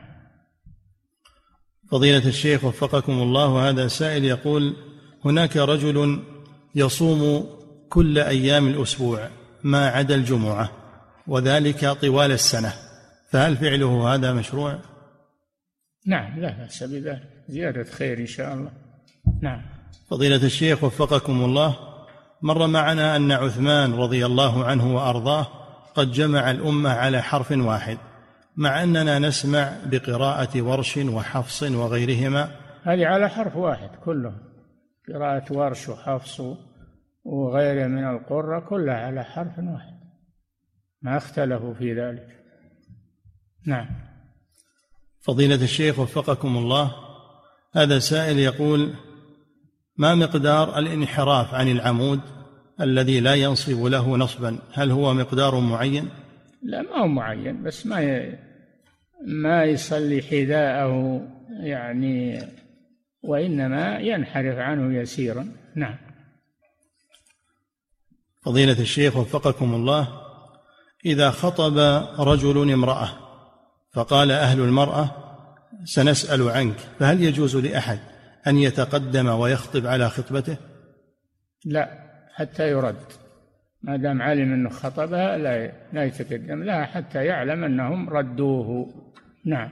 فضيلة الشيخ وفقكم الله، هذا سائل يقول: هناك رجل يصوم كل أيام الأسبوع ما عدا الجمعة وذلك طوال السنة، فهل فعله هذا مشروع؟ نعم، لا بأس بذلك، زيادة خير إن شاء الله. نعم. فضيلة الشيخ وفقكم الله، مر معنا أن عثمان رضي الله عنه وأرضاه قد جمع الأمة على حرف واحد، مع أننا نسمع بقراءة ورش وحفص وغيرهما. هذه على حرف واحد كلهم، قراءة ورش وحفص وغيره من القرة كلها على حرف واحد، ما اختلفوا في ذلك. نعم. فضيلة الشيخ وفقكم الله، هذا سائل يقول: ما مقدار الانحراف عن العمود الذي لا ينصب له نصبا؟ هل هو مقدار معين؟ لا، ما هو معين، بس ما يصلي حذاءه يعني، وإنما ينحرف عنه يسيرا. نعم. فضيلة الشيخ وفقكم الله، إذا خطب رجل امرأة فقال أهل المرأة سنسأل عنك، فهل يجوز لأحد أن يتقدم ويخطب على خطبته؟ لا، حتى يرد، ما دام علم أنه خطبها لا يتقدم لها حتى يعلم أنهم ردوه. نعم.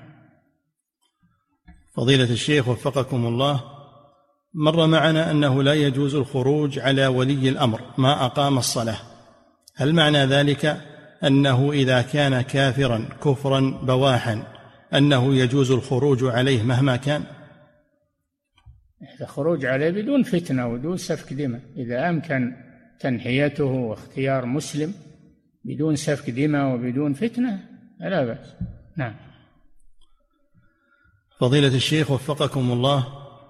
فضيلة الشيخ وفقكم الله، مر معنا أنه لا يجوز الخروج على ولي الأمر ما أقام الصلاة، هل معنى ذلك أنه إذا كان كافرا كفرا بواحا أنه يجوز الخروج عليه مهما كان؟ الخروج عليه بدون فتنة ودون سفك دماء، إذا أمكن تنحيته واختيار مسلم بدون سفك دماء وبدون فتنة لا بأس. نعم. فضيلة الشيخ وفقكم الله،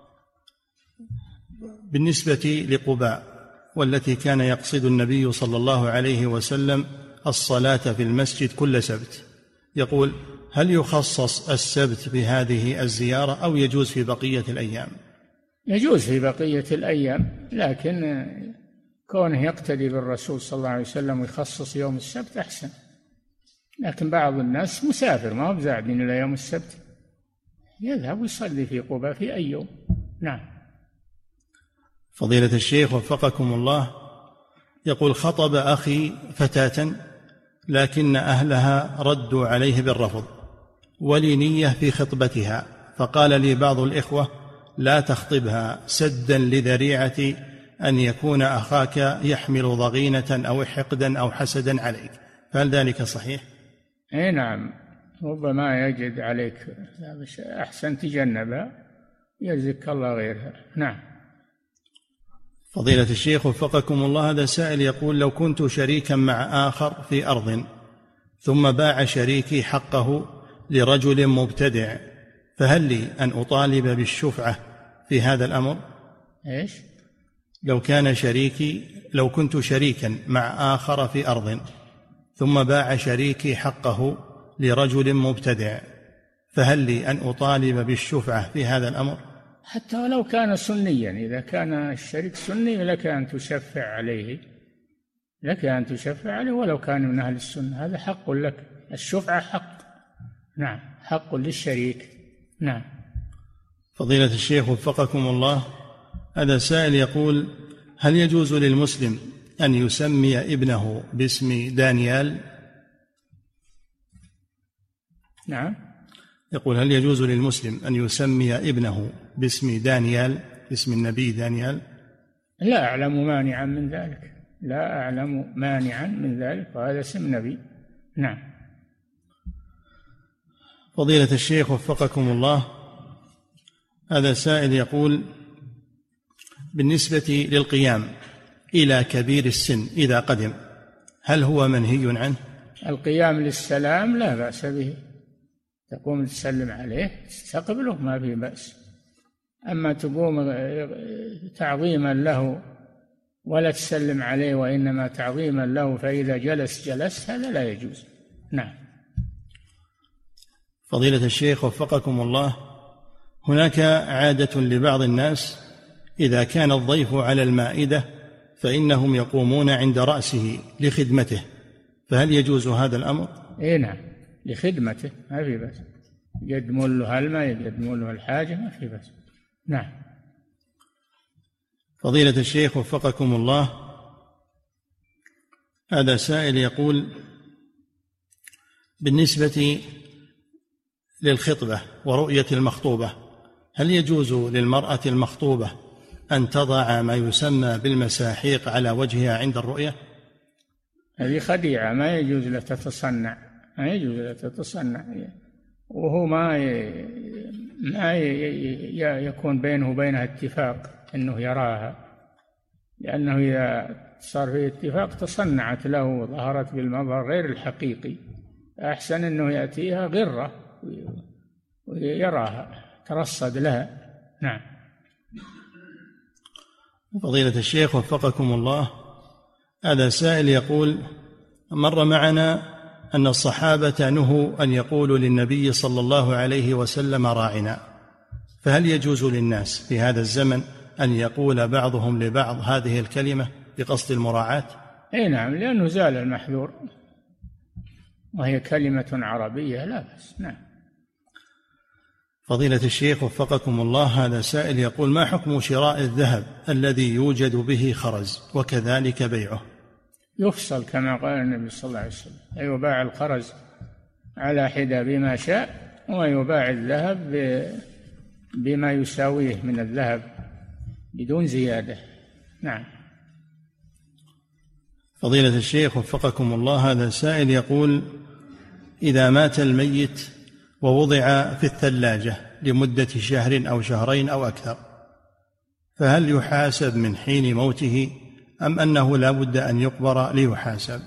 بالنسبة لقباء والتي كان يقصد النبي صلى الله عليه وسلم الصلاة في المسجد كل سبت، يقول هل يخصص السبت بهذه الزيارة أو يجوز في بقية الأيام؟ يجوز في بقية الأيام، لكن كونه يقتدي بالرسول صلى الله عليه وسلم ويخصص يوم السبت أحسن. لكن بعض الناس مسافر ما هو بزاعدين إلى يوم السبت، يذهب ويصلي في قباء في أي يوم. نعم. فضيلة الشيخ وفقكم الله، يقول خطب أخي فتاة لكن أهلها ردوا عليه بالرفض ولي نية في خطبتها، فقال لي بعض الإخوة لا تخطبها سدا لذريعة أن يكون أخاك يحمل ضغينة أو حقدا أو حسدا عليك، فهل ذلك صحيح؟ أي نعم، ربما يجد عليك أحسن تجنبها يجزك الله غيرها. نعم. فضيلة الشيخ وفقكم الله، هذا سائل يقول لو كنت شريكا مع آخر في أرض ثم باع شريكي حقه لرجل مبتدع، فهل لي أن أطالب بالشفعة في هذا الأمر؟ إيش؟ لو كنت شريكا مع آخر في أرض ثم باع شريكي حقه لرجل مبتدع، فهل لي أن أطالب بالشفعة في هذا الأمر؟ حتى ولو كان سنيا، إذا كان الشريك سني لك أن تشفع عليه، ولو كان من أهل السنة، هذا حق لك، الشفعة حق. نعم، حق للشريك. نعم. فضيلة الشيخ وفقكم الله، هذا سائل يقول هل يجوز للمسلم أن يسمي ابنه باسم دانيال؟ نعم. يقول هل يجوز للمسلم أن يسمي ابنه باسم دانيال، اسم النبي دانيال؟ لا أعلم مانعا من ذلك، وهذا اسم نبي. نعم. فضيلة الشيخ وفقكم الله، هذا سائل يقول بالنسبة للقيام إلى كبير السن إذا قدم، هل هو منهي عنه؟ القيام للسلام لا بأس به، تقوم تسلم عليه تستقبله ما في بأس. أما تقوم تعظيما له ولا تسلم عليه وإنما تعظيما له فإذا جلس هذا لا يجوز. نعم. فضيلة الشيخ وفقكم الله، هناك عادة لبعض الناس إذا كان الضيف على المائدة فإنهم يقومون عند رأسه لخدمته، فهل يجوز هذا الأمر؟ إيه نعم، لخدمته ما في بأس، يقدمون له الماء يقدمون له الحاجة ما في بأس. نعم. فضيلة الشيخ وفقكم الله، هذا سائل يقول بالنسبة للخطبة ورؤية المخطوبة، هل يجوز للمرأة المخطوبة أن تضع ما يسمى بالمساحيق على وجهها عند الرؤية؟ هذه خديعة، ما يجوز لها تتصنع، وهو ما يكون بينه وبينها اتفاق أنه يراها، لأنه إذا صار فيه اتفاق تصنعت له وظهرت بالمظهر غير الحقيقي، أحسن أنه يأتيها غرة ويراها ترصد لها. نعم. فضيلة الشيخ وفقكم الله، هذا سائل يقول مر معنا أن الصحابة نهوا أن يقولوا للنبي صلى الله عليه وسلم راعنا، فهل يجوز للناس في هذا الزمن أن يقول بعضهم لبعض هذه الكلمة بقصد المراعاة؟ أي نعم، لأنه زال المحذور وهي كلمة عربية لا بأس. نعم. فضيلة الشيخ وفقكم الله، هذا سائل يقول ما حكم شراء الذهب الذي يوجد به خرز وكذلك بيعه؟ يفصل كما قال النبي صلى الله عليه وسلم، يباع الخرز على حدة بما شاء ويباع الذهب بما يساويه من الذهب بدون زيادة. نعم. فضيلة الشيخ وفقكم الله، هذا سائل يقول: إذا مات الميت ووضع في الثلاجة لمدة شهر أو شهرين أو أكثر، فهل يحاسب من حين موته أم أنه لا بد أن يقبر ليحاسب؟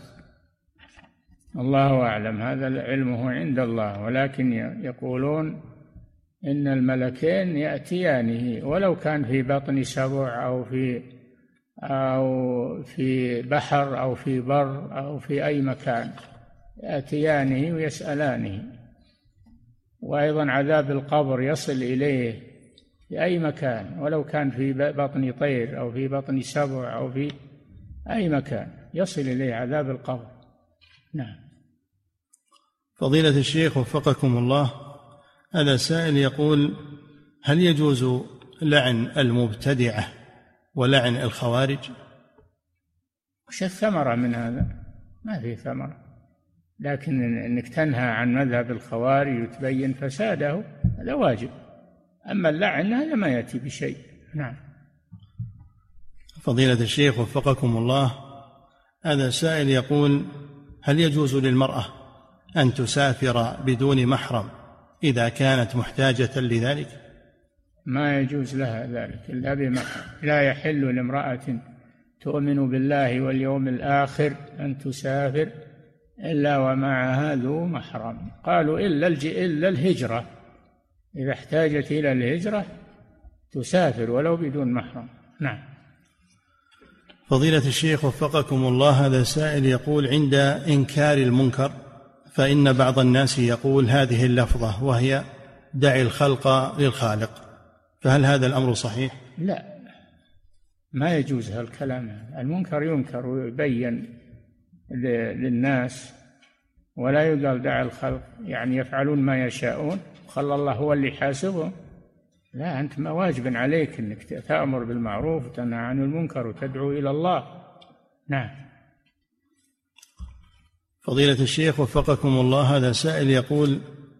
الله أعلم، هذا علمه عند الله، ولكن يقولون إن الملكين يأتيانه ولو كان في بطن سبع أو في بحر أو في بر أو في أي مكان، يأتيانه ويسألانه. وأيضا عذاب القبر يصل إليه في أي مكان، ولو كان في بطن طير أو في بطن سبع أو في أي مكان يصل إليه عذاب القبر. نعم. فضيلة الشيخ وفقكم الله، هذا سائل يقول: هل يجوز لعن المبتدعة ولعن الخوارج؟ وش الثمرة من هذا؟ ما في ثمرة، لكن أنك تنهى عن مذهب الخوارج وتبين فساده هذا واجب، أما اللعن هذا ما يأتي بشيء. نعم. فضيلة الشيخ وفقكم الله، هذا سائل يقول: هل يجوز للمرأة أن تسافر بدون محرم إذا كانت محتاجة لذلك؟ ما يجوز لها ذلك إلا بمحرم. لا يحل لامرأة تؤمن بالله واليوم الآخر أن تسافر إلا ومعها ذو محرم. قالوا إلا الهجرة، إذا احتاجت إلى الهجرة تسافر ولو بدون محرم. نعم. فضيلة الشيخ وفقكم الله، هذا سائل يقول: عند إنكار المنكر فإن بعض الناس يقول هذه اللفظة وهي: دع الخلق للخالق، فهل هذا الأمر صحيح؟ لا، ما يجوز هالكلام. المنكر ينكر ويبين للناس، ولا يقال دع الخلق يعني يفعلون ما يشاءون خلى الله هو اللي يحاسبهم. لا، أنت ما واجب عليك أنك تأمر بالمعروف وتنهى عن المنكر وتدعو إلى الله. نعم. فضيلة الشيخ وفقكم الله، هذا سائل يقول: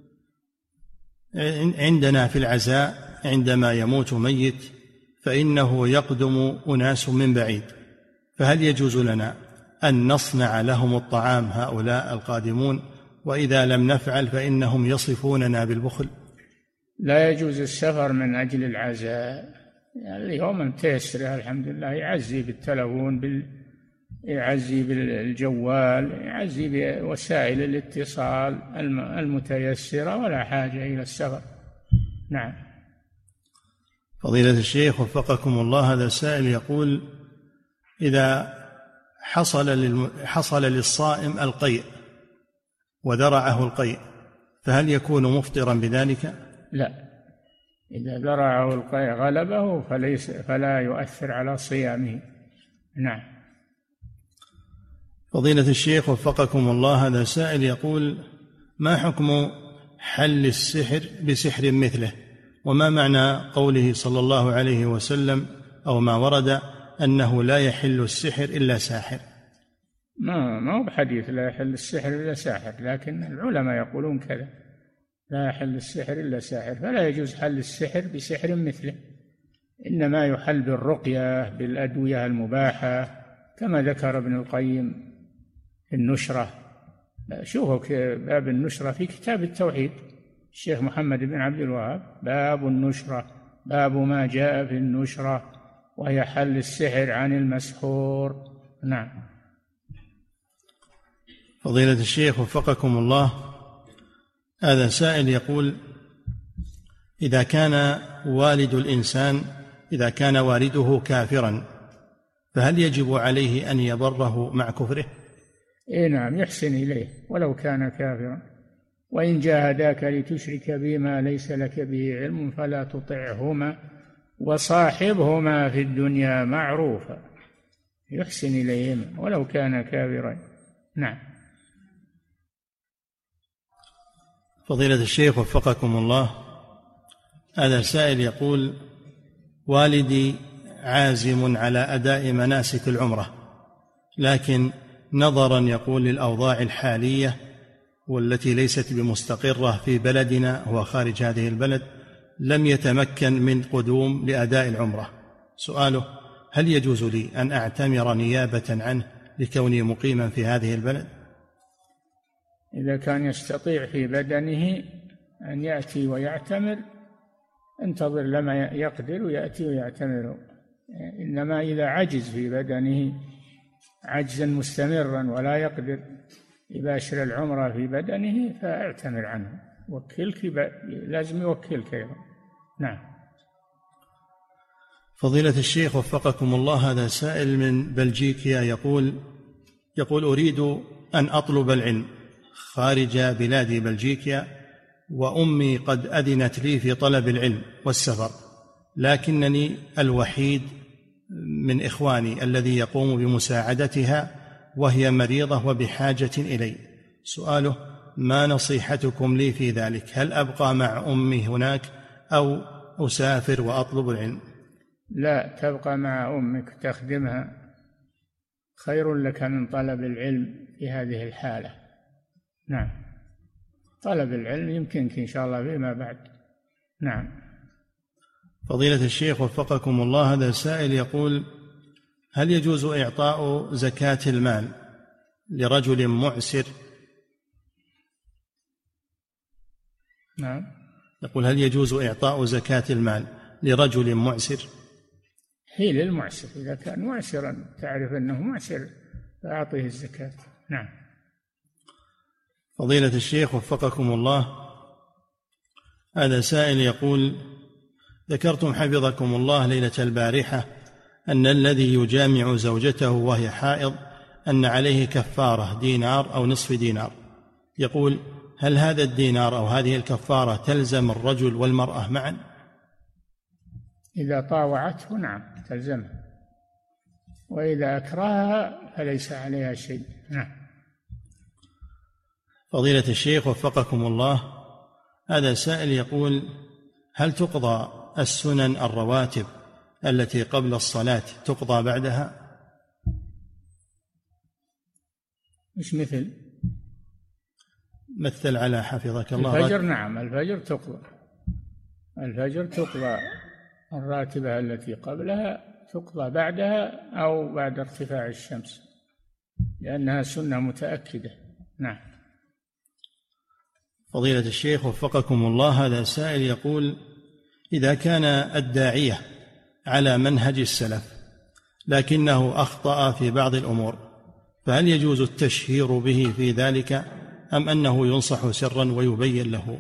عندنا في العزاء عندما يموت ميت فإنه يقدم أناس من بعيد، فهل يجوز لنا أن نصنع لهم الطعام هؤلاء القادمون، وإذا لم نفعل فإنهم يصفوننا بالبخل؟ لا يجوز السفر من أجل العزاء. اليوم متيسر الحمد لله، يعزي بالتلفون، يعزي بالجوال، يعزي بوسائل الاتصال المتيسرة، ولا حاجة إلى السفر. نعم. فضيلة الشيخ وفقكم الله، هذا السائل يقول: إذا حصل للصائم القيء وذرعه القيء فهل يكون مفطرا بذلك؟ لا، إذا ذرعه القيء غلبه فلا يؤثر على صيامه. نعم. فضيلة الشيخ وفقكم الله، هذا سائل يقول: ما حكم حل السحر بسحر مثله؟ وما معنى قوله صلى الله عليه وسلم أو ما ورد أنه لا يحل السحر إلا ساحر؟ ما هو بحديث لا يحل السحر إلا ساحر، لكن العلماء يقولون كذا: لا يحل السحر إلا ساحر، فلا يجوز حل السحر بسحر مثله، إنما يحل بالرقية بالأدوية المباحة كما ذكر ابن القيم في النشرة. شوفوا باب النشرة في كتاب التوحيد الشيخ محمد بن عبد الوهاب، باب النشرة، باب ما جاء في النشرة وهي حل السحر عن المسحور. نعم. فضيلة الشيخ وفقكم الله، هذا سائل يقول: إذا كان والده كافرا فهل يجب عليه أن يبره مع كفره؟ نعم، يحسن إليه ولو كان كافرا، وإن جاهداك لتشرك بما ليس لك به علم فلا تطعهما وصاحبهما في الدنيا معروفا. يحسن إليهما ولو كان كافرا. نعم. فضيلة الشيخ وفقكم الله، هذا سائل يقول: والدي عازم على أداء مناسك العمرة، لكن نظرا يقول للأوضاع الحالية والتي ليست بمستقرة في بلدنا وخارج هذه البلد لم يتمكن من قدوم لأداء العمرة. سؤاله: هل يجوز لي أن أعتمر نيابة عنه لكوني مقيما في هذه البلد؟ إذا كان يستطيع في بدنه أن يأتي ويعتمر انتظر لما يقدر ويأتي ويعتمر. إنما إذا عجز في بدنه عجزا مستمرا ولا يقدر يباشر العمرة في بدنه فاعتمر عنه، وكلك لازم يوكلك أيضا. نعم. فضيلة الشيخ وفقكم الله، هذا سائل من بلجيكا يقول أريد أن أطلب العلم خارج بلاد بلجيكا، وأمي قد أذنت لي في طلب العلم والسفر، لكنني الوحيد من إخواني الذي يقوم بمساعدتها وهي مريضة وبحاجة إلي. سؤاله: ما نصيحتكم لي في ذلك؟ هل أبقى مع أمي هناك أو أسافر وأطلب العلم؟ لا، تبقى مع أمك تخدمها، خير لك من طلب العلم في هذه الحالة. نعم، طلب العلم يمكنك إن شاء الله فيما بعد. نعم. فضيلة الشيخ وفقكم الله، هذا سائل يقول: هل يجوز إعطاء زكاة المال لرجل معسر؟ نعم. يقول: هل يجوز إعطاء زكاة المال لرجل معسر؟ هي للمعسر، إذا كان معسرا تعرف أنه معسر فأعطيه الزكاة. نعم. فضيلة الشيخ وفقكم الله، هذا سائل يقول: ذكرتم حفظكم الله ليلة البارحة أن الذي يجامع زوجته وهي حائض أن عليه كفارة دينار أو نصف دينار. يقول: هل هذا الدينار أو هذه الكفارة تلزم الرجل والمرأة معا؟ إذا طاوعته نعم تلزمه، وإذا أكرهها فليس عليها شيء. نعم. فضيلة الشيخ وفقكم الله، هذا سائل يقول: هل تقضى السنن الرواتب التي قبل الصلاة تقضى بعدها؟ مش مثل على حفظك الله الفجر. نعم، الفجر تقضى الراتبة التي قبلها تقضى بعدها أو بعد ارتفاع الشمس، لأنها سنة متأكدة. نعم. فضيلة الشيخ وفقكم الله، هذا سائل يقول: إذا كان الداعية على منهج السلف لكنه أخطأ في بعض الأمور، فهل يجوز التشهير به في ذلك أم أنه ينصح سرا ويبين له؟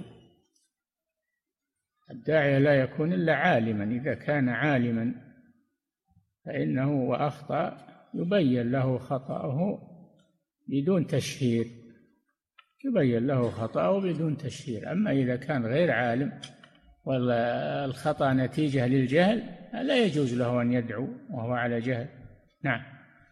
الداعية لا يكون إلا عالما، إذا كان عالما فإنه وأخطأ يبين له خطأه بدون تشهير، يبين له خطأه بدون تشهير. أما إذا كان غير عالم والخطأ نتيجة للجهل لا يجوز له أن يدعو وهو على جهل. نعم.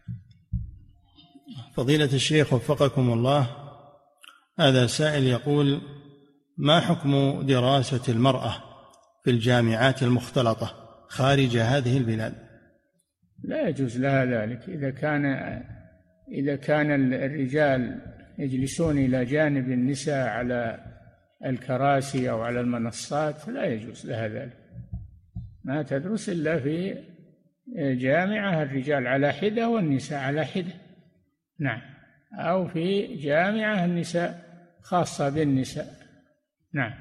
فضيلة الشيخ وفقكم الله، هذا سائل يقول: ما حكم دراسة المرأة في الجامعات المختلطة خارج هذه البلاد؟ لا يجوز لها ذلك. إذا كان الرجال يجلسون إلى جانب النساء على الكراسي أو على المنصات لا يجوز لها ذلك. ما تدرس إلا في جامعة الرجال على حدة والنساء على حدة. نعم. أو في جامعة النساء خاصة بالنساء. نعم.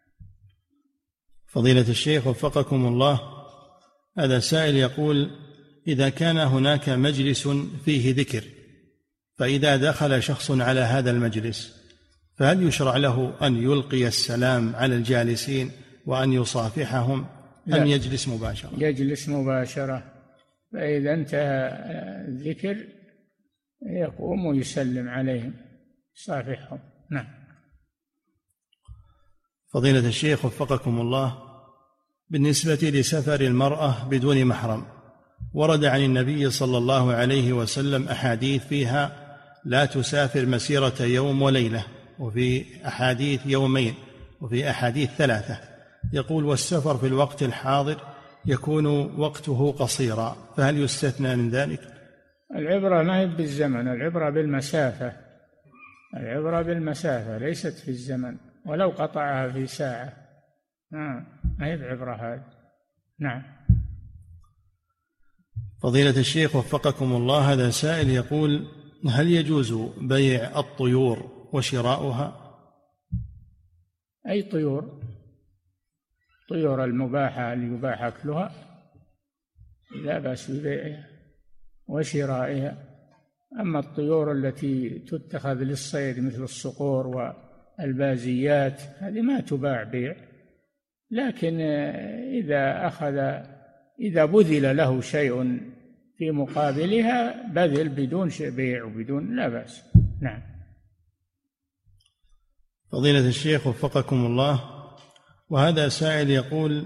فضيلة الشيخ وفقكم الله، هذا سائل يقول: إذا كان هناك مجلس فيه ذكر فإذا دخل شخص على هذا المجلس فهل يشرع له أن يلقي السلام على الجالسين وأن يصافحهم أم يجلس مباشرة؟ يجلس مباشرة، فإذا انتهى الذكر يقوم ويسلم عليهم يصافحهم. نعم. فضيلة الشيخ وفقكم الله، بالنسبة لسفر المرأة بدون محرم ورد عن النبي صلى الله عليه وسلم أحاديث فيها لا تسافر مسيرة يوم وليلة، وفي أحاديث يومين، وفي أحاديث 3. يقول: والسفر في الوقت الحاضر يكون وقته قصيرا، فهل يستثنى من ذلك؟ العبرة ما هي بالزمن، العبرة بالمسافة. العبرة بالمسافة ليست في الزمن، ولو قطعها في ساعة ما هي بعبرة هذه. نعم. فضيلة الشيخ وفقكم الله، هذا سائل يقول: هل يجوز بيع الطيور وشراؤها؟ أي طيور المباحة اللي يباح أكلها لا بأس ببيعها وشرائها. أما الطيور التي تتخذ للصيد مثل الصقور والبازيات هذه ما تباع بيع، لكن إذا بذل له شيء في مقابلها بذل بدون بيع وبدون لا بأس. نعم. فضيلة الشيخ وفقكم الله، وهذا سائل يقول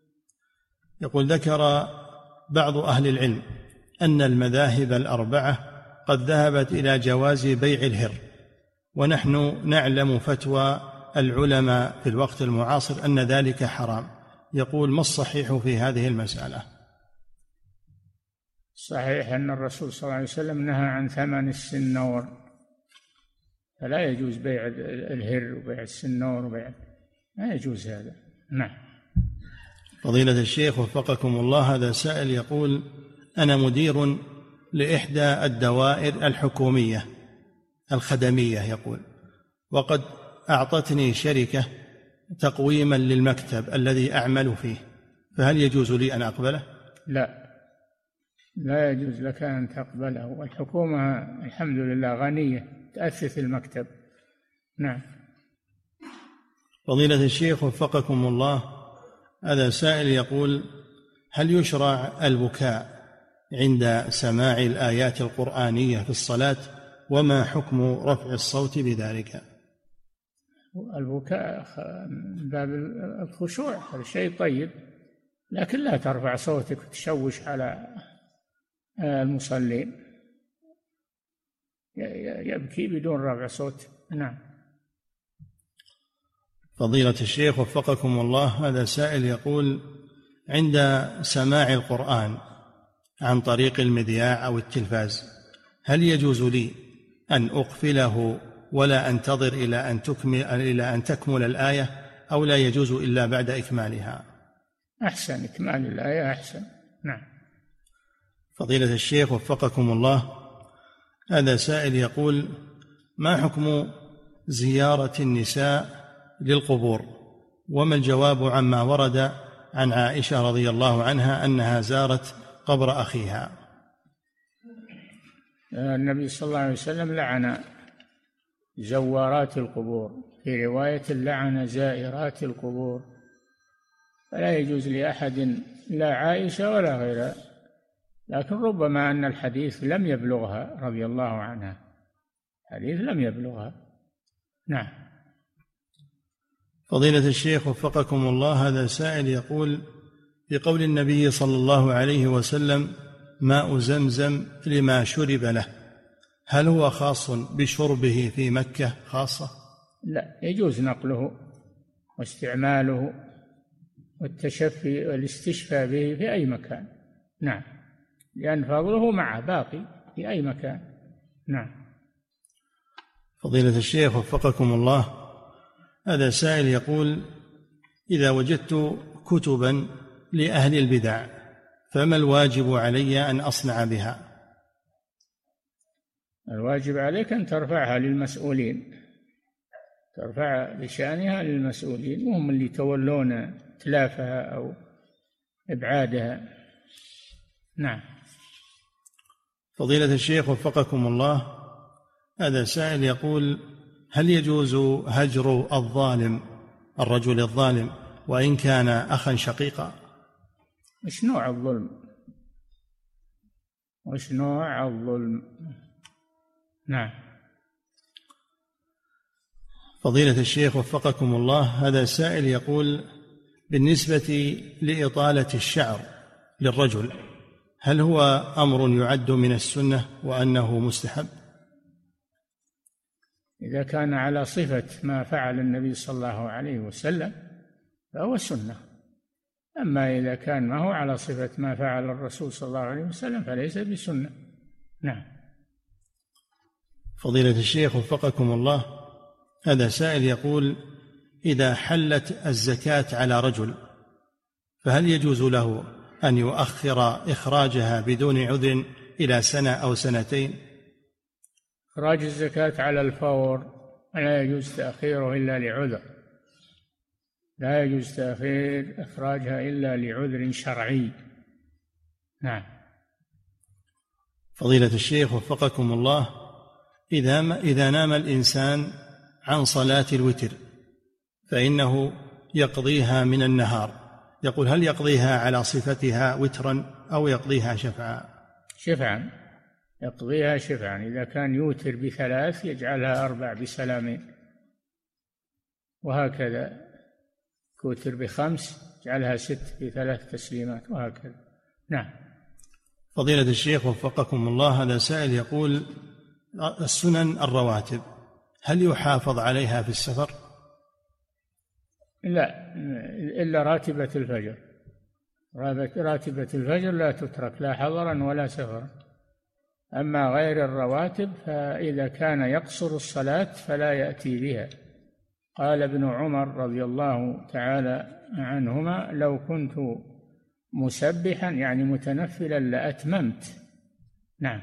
ذكر بعض أهل العلم أن المذاهب الأربعة قد ذهبت إلى جواز بيع الهر، ونحن نعلم فتوى العلماء في الوقت المعاصر أن ذلك حرام. يقول: ما الصحيح في هذه المسألة؟ صحيح أن الرسول صلى الله عليه وسلم نهى عن ثمن السنور، فلا يجوز بيع الهر وبيع السنور ما يجوز هذا. نعم. فضيلة الشيخ وفقكم الله، هذا سائل يقول: أنا مدير لإحدى الدوائر الحكومية الخدمية، يقول، وقد أعطتني شركة تقويما للمكتب الذي أعمل فيه، فهل يجوز لي أن أقبله؟ لا يجوز لك أن تقبله، والحكومة الحمد لله غنية تأسس المكتب. نعم. فضيلة الشيخ وفقكم الله، هذا سائل يقول: هل يشرع البكاء عند سماع الآيات القرآنية في الصلاة، وما حكم رفع الصوت بذلك؟ البكاء من باب الخشوع، هذا شيء طيب، لكن لا ترفع صوتك وتشوش على المصلين، يبكي بدون رفع صوت. نعم. فضيلة الشيخ وفقكم الله، هذا سائل يقول: عند سماع القرآن عن طريق المذياع أو التلفاز، هل يجوز لي أن أقفله ولا أنتظر إلى أن تكمل الآية، أو لا يجوز إلا بعد إكمالها؟ أحسن، إكمال الآية أحسن. نعم. فضيلة الشيخ وفقكم الله، هذا سائل يقول: ما حكم زيارة النساء للقبور، وما الجواب عما ورد عن عائشة رضي الله عنها أنها زارت قبر أخيها؟ النبي صلى الله عليه وسلم لعن زوارات القبور، في رواية لعن زائرات القبور، فلا يجوز لأحد، لا عائشة ولا غيرها، لكن ربما أن الحديث لم يبلغها رضي الله عنها، الحديث لم يبلغها. نعم. فضيلة الشيخ وفقكم الله، هذا سائل يقول: بقول النبي صلى الله عليه وسلم: ماء زمزم لما شرب له، هل هو خاص بشربه في مكة خاصة؟ لا، يجوز نقله واستعماله والتشفي والاستشفاء به في أي مكان. نعم، لأن فضله معه باقي في أي مكان. نعم. فضيلة الشيخ وفقكم الله، هذا سائل يقول: إذا وجدت كتبا لأهل البدع فما الواجب علي أن أصنع بها؟ الواجب عليك أن ترفعها للمسؤولين، ترفع بشأنها للمسؤولين، وهم اللي يتولون تلافها أو إبعادها. نعم. فضيلة الشيخ وفقكم الله، هذا سائل يقول: هل يجوز هجر الرجل الظالم وإن كان أخا شقيقا؟ وش نوع الظلم؟ نعم. فضيلة الشيخ وفقكم الله، هذا سائل يقول: بالنسبة لإطالة الشعر للرجل، هل هو أمر يعد من السنة وأنه مستحب؟ إذا كان على صفة ما فعل النبي صلى الله عليه وسلم فهو سنة، أما إذا كان ما هو على صفة ما فعل الرسول صلى الله عليه وسلم فليس بسنة. نعم. فضيلة الشيخ وفقكم الله، هذا سائل يقول: إذا حلت الزكاة على رجل فهل يجوز له أن يؤخر إخراجها بدون عذر إلى سنة أو سنتين؟ إخراج الزكاة على الفور لا يجوز تأخيره إلا لعذر، لا يجوز تأخير إخراجها إلا لعذر شرعي. نعم. فضيلة الشيخ وفقكم الله، إذا نام الإنسان عن صلاة الوتر فإنه يقضيها من النهار، يقول هل يقضيها على صفتها وترا أو يقضيها شفعا؟ شفعا، يقضيها شفعا. إذا كان يوتر ب3 يجعلها 4 بسلامين، وهكذا كوتر ب5 يجعلها 6 ب3 تسليمات، وهكذا. نعم. فضيلة الشيخ وفقكم الله، هذا سائل يقول السنن الرواتب هل يحافظ عليها في السفر؟ لا، إلا راتبة الفجر. راتبة الفجر لا تترك لا حضرا ولا سفرا. أما غير الرواتب فإذا كان يقصر الصلاة فلا يأتي بها. قال ابن عمر رضي الله تعالى عنهما: لو كنت مسبحا يعني متنفلا لأتممت. نعم.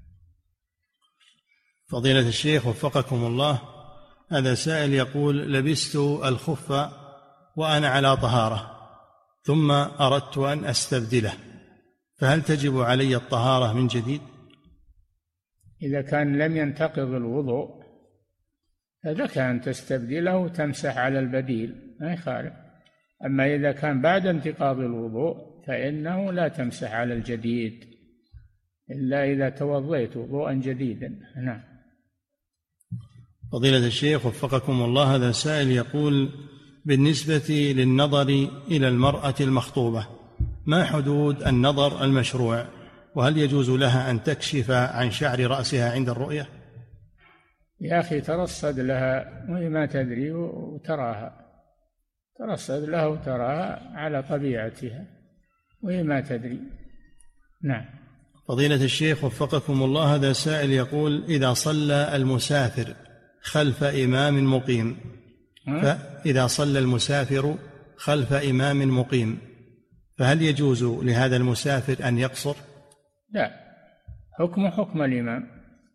فضيلة الشيخ وفقكم الله، هذا سائل يقول لبست الخف وأنا على طهارة ثم أردت أن أستبدله، فهل تجب علي الطهارة من جديد؟ إذا كان لم ينتقض الوضوء فلك أن تستبدله وتمسح على البديل، ما يخالف. أما إذا كان بعد انتقاض الوضوء فإنه لا تمسح على الجديد إلا إذا توضيت وضوءا جديدا. نعم. فضيلة الشيخ وفقكم الله، هذا سائل يقول بالنسبة للنظر إلى المرأة المخطوبة ما حدود النظر المشروع، وهل يجوز لها أن تكشف عن شعر رأسها عند الرؤية؟ يا أخي ترصد لها وهي ما تدري وتراها، ترصد لها وتراها على طبيعتها وهي ما تدري. نعم. فضيلة الشيخ وفقكم الله، هذا سائل يقول إذا صلى المسافر خلف إمام مقيم، فإذا صلى المسافر خلف إمام مقيم فهل يجوز لهذا المسافر أن يقصر؟ لا، حكمه حكم الإمام،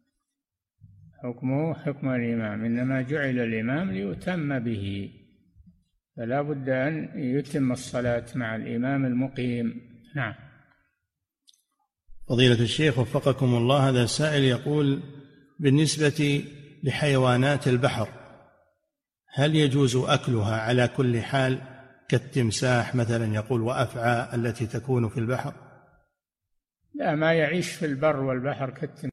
حكمه حكم الإمام، إنما جعل الإمام ليتم به، فلا بد أن يتم الصلاة مع الإمام المقيم. نعم. فضيلة الشيخ وفقكم الله، هذا سائل يقول بالنسبة لحيوانات البحر هل يجوز أكلها على كل حال كالتمساح مثلا يقول وأفعى التي تكون في البحر؟ لا، ما يعيش في البر والبحر كالتمساح.